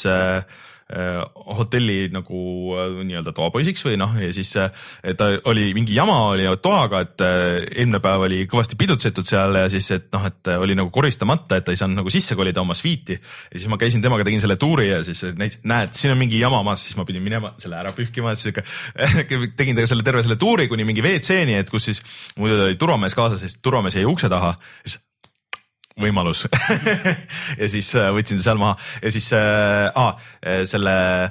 hotelli nagu nii-öelda toapoisiks või noh, ja siis ta oli mingi jama oli toaga, et eelmine päev oli kõvasti pidutsetud seal ja siis, et noh, et oli nagu koristamata, et ta ei saanud nagu sisse kolida oma sviiti ja siis ma käisin temaga, tegin selle tuuri ja siis näed, siin on mingi jama maas, siis ma pidin minema selle ära pühkima, siis tegin temaga selle terve selle tuuri kuni mingi V C-ni, et kus siis muidu oli turvamees kaasas, siis turvamees jäi ukse taha, siis võimalus ja siis võtsin ta seal maha ja siis äh, ah, selle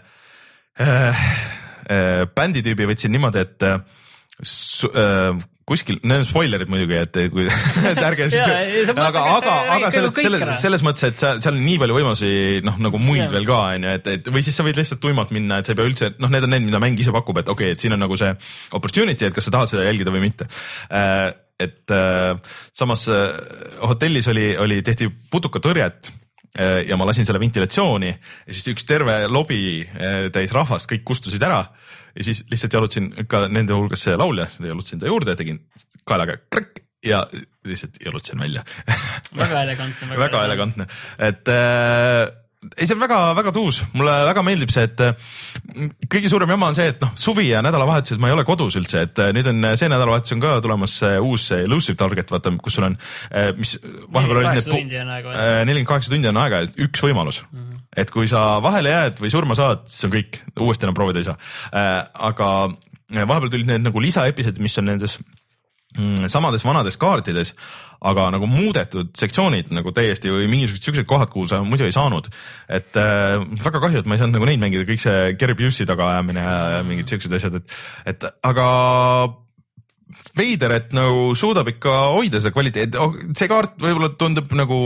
äh, äh, bändi tüübi võtsin niimoodi, et äh, su, äh, kuskil, need on spoilerid muidugi, et kui et ärge ja, aga, aga, aga selles, selles, selles mõttes, et seal, seal on nii palju võimalusi, noh nagu muid ja. Veel ka, on ju, et, et või siis sa võid lihtsalt tuimalt minna, et sa ei pea üldse, noh, need on need, mida mäng ise pakub, et okei okay,, et siin on nagu see opportunity, et kas sa tahad seda jälgida või mitte äh, et äh, samas äh, hotellis oli, oli, tehti putukatõrjet äh, ja ma lasin selle ventilatsiooni ja siis üks terve lobi äh, täis rahvast, kõik kustusid ära ja siis lihtsalt jalutasin ka nende hulgas see laulja, jalutasin ta juurde ja tegin kaelaga krakk ja lihtsalt jalutasin välja. väga elegantne. väga, väga elegantne, et äh, ei, see on väga, väga tuus, mulle väga meeldib see, et kõige suurem jama on see, et noh, suvi ja nädalavahetused ma ei ole kodus üldse, et nüüd on see nädalavahetus on ka tulemas uus elusive target, vaata, kus sul on, mis vahepeal oli need nelikümmend kaheksa tundi on aega, üks võimalus, mm-hmm. et kui sa vahele jääd või surma saad, siis on kõik, uuesti enam proovida ei saa. Aga vahepeal tulid need nagu lisaepisoodid, mis on nendes samades vanades kaartides, aga nagu muudetud sektsioonid nagu täiesti või mingisugused siuksed kohad, kuhu sa muidu ei saanud. Et äh, väga kahju, et ma ei saanud nagu neid mängida, kõik see Gary Busey tagaajamine ja mingid siuksed asjad, et, et aga veider, et nagu suudab ikka hoida seda kvaliteet. See kaart võib-olla tundub nagu,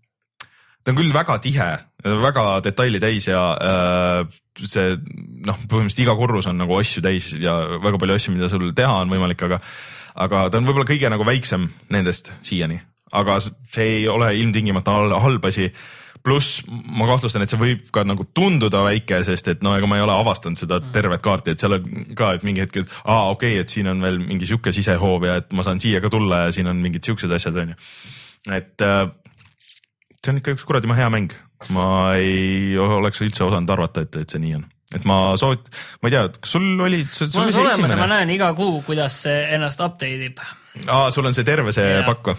ta on küll väga tihe, väga detaili täis ja äh, see noh, põhimõtteliselt iga korrus on nagu asju täis ja väga palju asju, mida sul teha on võimalik, aga aga ta on võib-olla kõige nagu väiksem nendest siiani, aga see ei ole ilmtingimata halb asi. Pluss ma kahtlustan, et see võib ka nagu tunduda väike, sest et no ega ma ei ole avastanud seda tervet kaarti, et seal on ka, et mingi hetk, et aa okei okay,, et siin on veel mingi siuke sisehoov ja et ma saan siia ka tulla ja siin on mingid siuksed asjad, on ju. Et äh, see on ikka üks kuradima hea mäng. Ma ei oleks üldse osanud arvata, et, et see nii on. Et ma soovit, ma ei tea, kas sul oli, sul ma oli see olemas, esimene? Ma näen iga kuu, kuidas see ennast update ib. Aa, sul on see terve see yeah. pakk.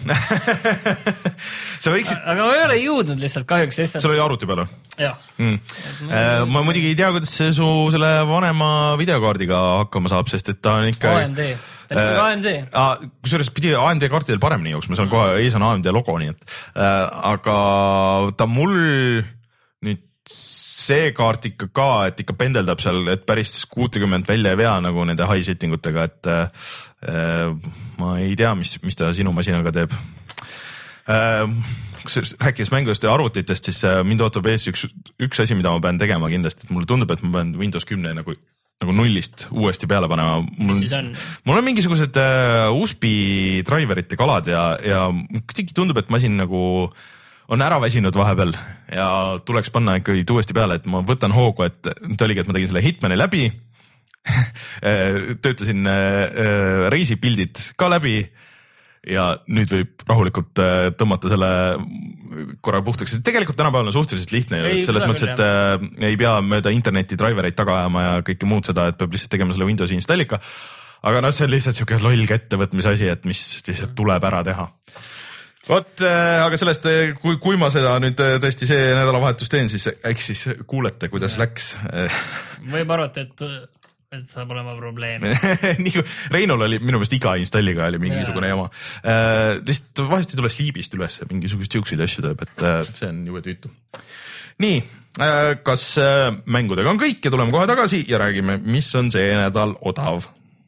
Sa võiksid... Aga ma ei ole jõudnud lihtsalt kahjuks. Lihtsalt... Sul oli arvuti peal? Jah. Mm. Ma, äh, ma muidugi ei tea, kuidas see su selle vanema videokaardiga hakkama saab, sest et ta on ikka... A M D. Ta on ikka A M D. Äh, kusjuures pidi A M D kaartidel paremini jooksma, seal kohe ees on A M D logo, nii et... Äh, aga ta mul nüüd... see kaart ikka ka, et ikka pendeldab seal, et päris kuutekümmet välja ei vea nagu nende high setting utega, et äh, ma ei tea, mis, mis ta sinu masinaga teeb. Äh, rääkides mängudest ja arvutitest, siis äh, mind ootab ees üks, üks asi, mida ma pean tegema kindlasti, et mulle tundub, et ma pean Windows kümme nagu, nagu nullist uuesti peale panema. Mul, mis siis on? Mul on mingisugused äh, U S B driverite kalad ja, ja kuidagi tundub, et masin nagu on ära väsinud vahepeal ja tuleks panna ikkagi uuesti peale, et ma võtan hoogu, et nüüd oligi, et ma tegin selle Hitmani läbi töötlesin reisipildid ka läbi ja nüüd võib rahulikult tõmmata selle korra puhtaks. Tegelikult tänapäeval on suhteliselt lihtne ju, selles mõttes, et äh, ei pea mööda interneti drivereid taga ajama ja kõike muud seda, et peab lihtsalt tegema selle Windowsi installika. Aga noh, see on lihtsalt siuke loll kättevõtmise asi, et mis lihtsalt tuleb ära teha. Vot, aga sellest, kui, kui ma seda nüüd tõesti see nädalavahetus teen, siis eks siis kuulete, kuidas ja. Läks. Võib arvata, et, et saab olema probleemi. Nii kui Reinul oli, minu meelest iga installiga oli mingisugune ja. Jama. Äh, lihtsalt vahest ei tule Sleepist üles, mingisugust siukseid asju teeb, et äh, see on jube tüütu. Nii, äh, kas äh, mängudega on kõik ja tuleme kohe tagasi ja räägime, mis on see nädal odav.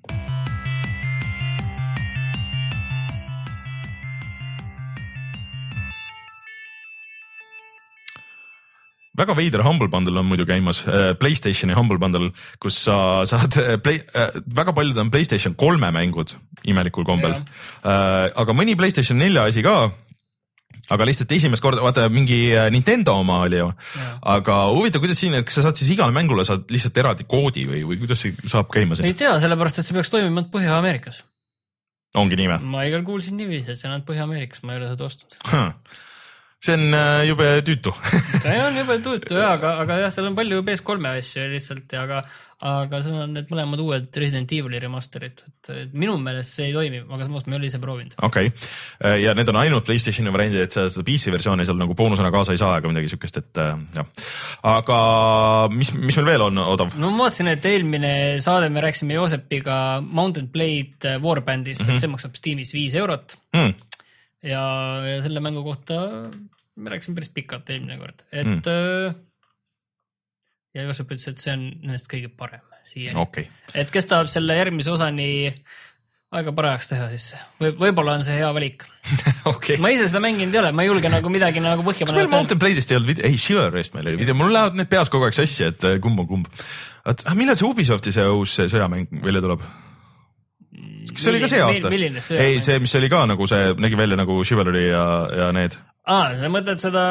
Väga veider Humble Bundle on muidu käimas, PlayStationi Humble Bundle, kus sa saad, play, väga paljud on PlayStation kolme mängud imelikul kombel, aga mõni PlayStation nelja asi ka, aga lihtsalt esimest korda, vaata mingi Nintendo oma oli ju, aga huvitav, kuidas siin, et kas sa saad siis igale mängule saad lihtsalt eraldi koodi või, või kuidas see saab käima siin? Ei tea, sellepärast, et see peaks toimima Põhja-Ameerikas. Ongi nime? Ma igal kuulsin niiviisi, et see on Põhja-Ameerikas, ma ei ole seda ostnud. Huh. see on jube tüütu. see on jube tüütu jah, aga, aga jah, seal on palju P S kolme asju lihtsalt ja aga, aga seal on need mõlemad uued Resident Evil'i remasterid, et minu meelest see ei toimi, aga samas ma ei ole ise proovinud. Okei, okay. Ja need on ainult PlayStationi variandid, et sa seda P C versiooni seal nagu boonusena kaasa ei saa ega midagi sükest, et jah. Aga mis, mis meil veel on odav? No ma vaatasin, et eelmine saade me rääksime Joosepiga Mountain Blade Warbandist, mm -hmm. et see maksab Steamis viis eurot. Mm. Ja, ja selle mängu kohta me rääksime päris pikalt eelmine kord, et mm. ja Joosep ütles, et see on nendest kõige parem siiani. Okay. Et kes tahab selle järgmise osani aega parajaks teha, siis või, võib-olla on see hea valik. Okay. Ma ise seda mänginud ei ole, ma ei julge nagu midagi nagu põhja panna. Kas meil Mountain Blade'ist ei olnud video? Ei, Shiverist meil oli video. Mul lähevad need peas kogu aeg sassi, et kumb on kumb. Millal see Ubisofti see uus sõjamäng välja tuleb? Kas see oli ka see aasta? Ei, see, mis oli ka nagu see, nägi välja nagu Chivalry ja, ja need. Aa, sa mõtled seda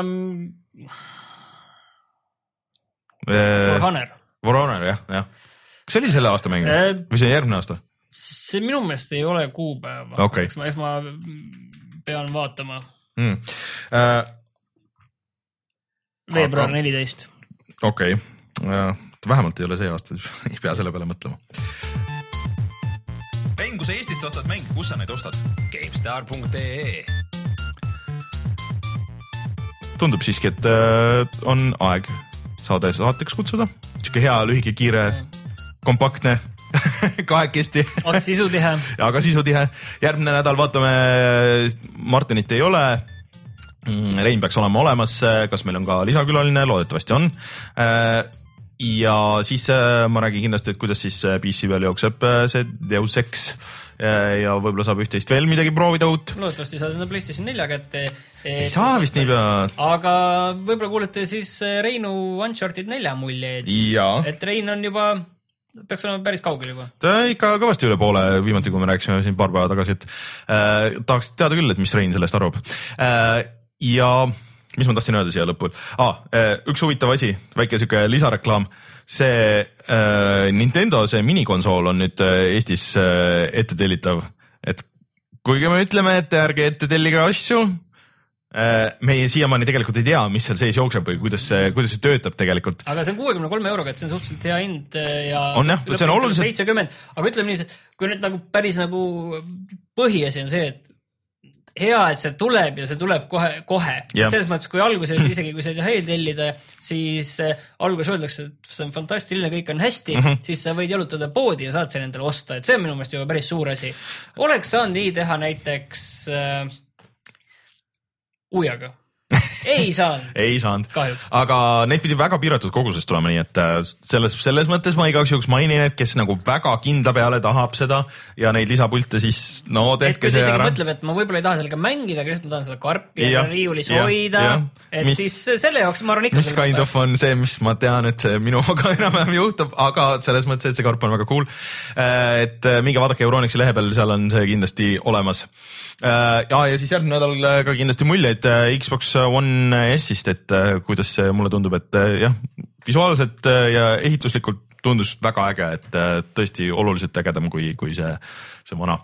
For Honor. For Honor, jah, jah. Kas see oli selle aasta mäng? Või see järgmine aasta? See minu meelest ei ole kuupäeva. Okay. Eks ma, eks ma pean vaatama. Mm. Uh, veebruar neliteist. Okei. Okay. Uh, vähemalt ei ole see aasta, ei pea selle peale mõtlema. Mäng, kui sa Eestist ostad mäng, kus sa neid ostad? GameStar punkt ee Tundub siiski, et uh, on aeg saade saateks kutsuda. Siuke hea, lühike, kiire, kompaktne, kahekesti. Aga sisutihe. Aga sisutihe. Järgmine nädal vaatame, Martinit ei ole. Rein peaks olema olemas. Kas meil on ka lisakülaline? Loodetavasti on. Ja siis ma räägin kindlasti, et kuidas siis P C peal jookseb see Deus Ex. Ja võib-olla saab üht-teist veel midagi proovida uut. Loodetavasti saad enda PlayStation nelja kätte. Ei saa vist nii pea. Aga võib-olla kuulete siis Reinu Uncharted nelja mulje. Et Rein on juba, peaks olema päris kaugel juba. Ta ikka kõvasti üle poole, viimati kui me rääkisime siin paar päeva tagasi, et äh, tahaks teada küll, et mis Rein sellest arvab. Äh, ja mis ma tahtsin öelda siia lõpul? Ah, äh, üks huvitav asi, väike siuke lisareklaam. See äh, Nintendo, see minikonsool on nüüd äh, Eestis äh, ette tellitav, et kuigi me ütleme, et ärge ette tellige asju, äh, meie siiamaani tegelikult ei tea, mis seal sees jookseb või kuidas see, kuidas see töötab tegelikult. Aga see on kuuekümne kolme euroga, et see on suhteliselt hea hind ja on jah, see on oluliselt seitsekümmend, aga ütleme nii, et kui nüüd nagu päris nagu põhiasi on see, et hea, et see tuleb ja see tuleb kohe, kohe. Yeah. Selles mõttes, kui alguses, isegi kui sa ei taha eeltellida, siis alguses öeldakse, et see on fantastiline, kõik on hästi, mm -hmm. siis sa võid jalutada poodi ja saad selle endale osta, et see on minu meelest juba päris suur asi. Oleks saanud nii teha näiteks äh, uiaga. Ei saanud. ei saanud. Kahjuks. Aga neid pidi väga piiratud koguses tulema, nii et selles, selles mõttes ma igaks juhuks mainin, et kes nagu väga kindla peale tahab seda ja neid lisapulte, siis no tehke see ära. Et kui isegi mõtleb, et ma võib-olla ei taha sellega mängida, aga ma tahan seda karpi ja riiulis hoida, ja. Et mis, siis selle jaoks ma arvan ikka. Mis kind of on see, mis ma tean, et see minuga enam-enam juhtub, aga selles mõttes, et see karp on väga cool. Et minge vaadake Euronixi lehe peal, seal on see kindlasti olemas. Ja, ja siis järgmine nädal ka kindlasti muljeid Xbox One S-ist, et kuidas see mulle tundub, et jah, visuaalselt ja ehituslikult tundus väga äge, et tõesti oluliselt ägedam kui, kui see, see vana.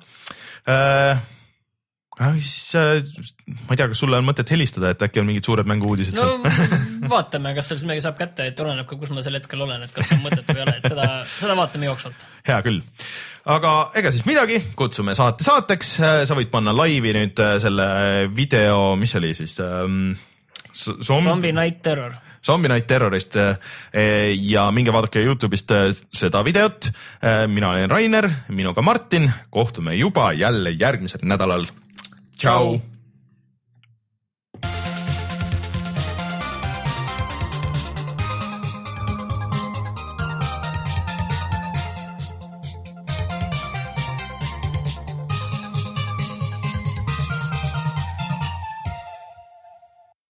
Äh, siis, ma ei tea, kas sulle on mõtet helistada, et äkki on mingid suured mängu-uudised no, seal? Vaatame, kas sellest midagi saab kätte, et oleneb ka, kus ma sel hetkel olen, et kas on mõtet või ei ole, et seda, seda vaatame jooksvalt. Hea küll. Aga ega siis midagi, kutsume saate saateks, sa võid panna laivi nüüd selle video, mis oli siis ähm, Zombie, Zombie Night Terror. Zombie Night Terrorist ja minge vaadake YouTube'ist seda videot. Mina olen Rainer, minuga Martin, kohtume juba jälle järgmisel nädalal. Tšau!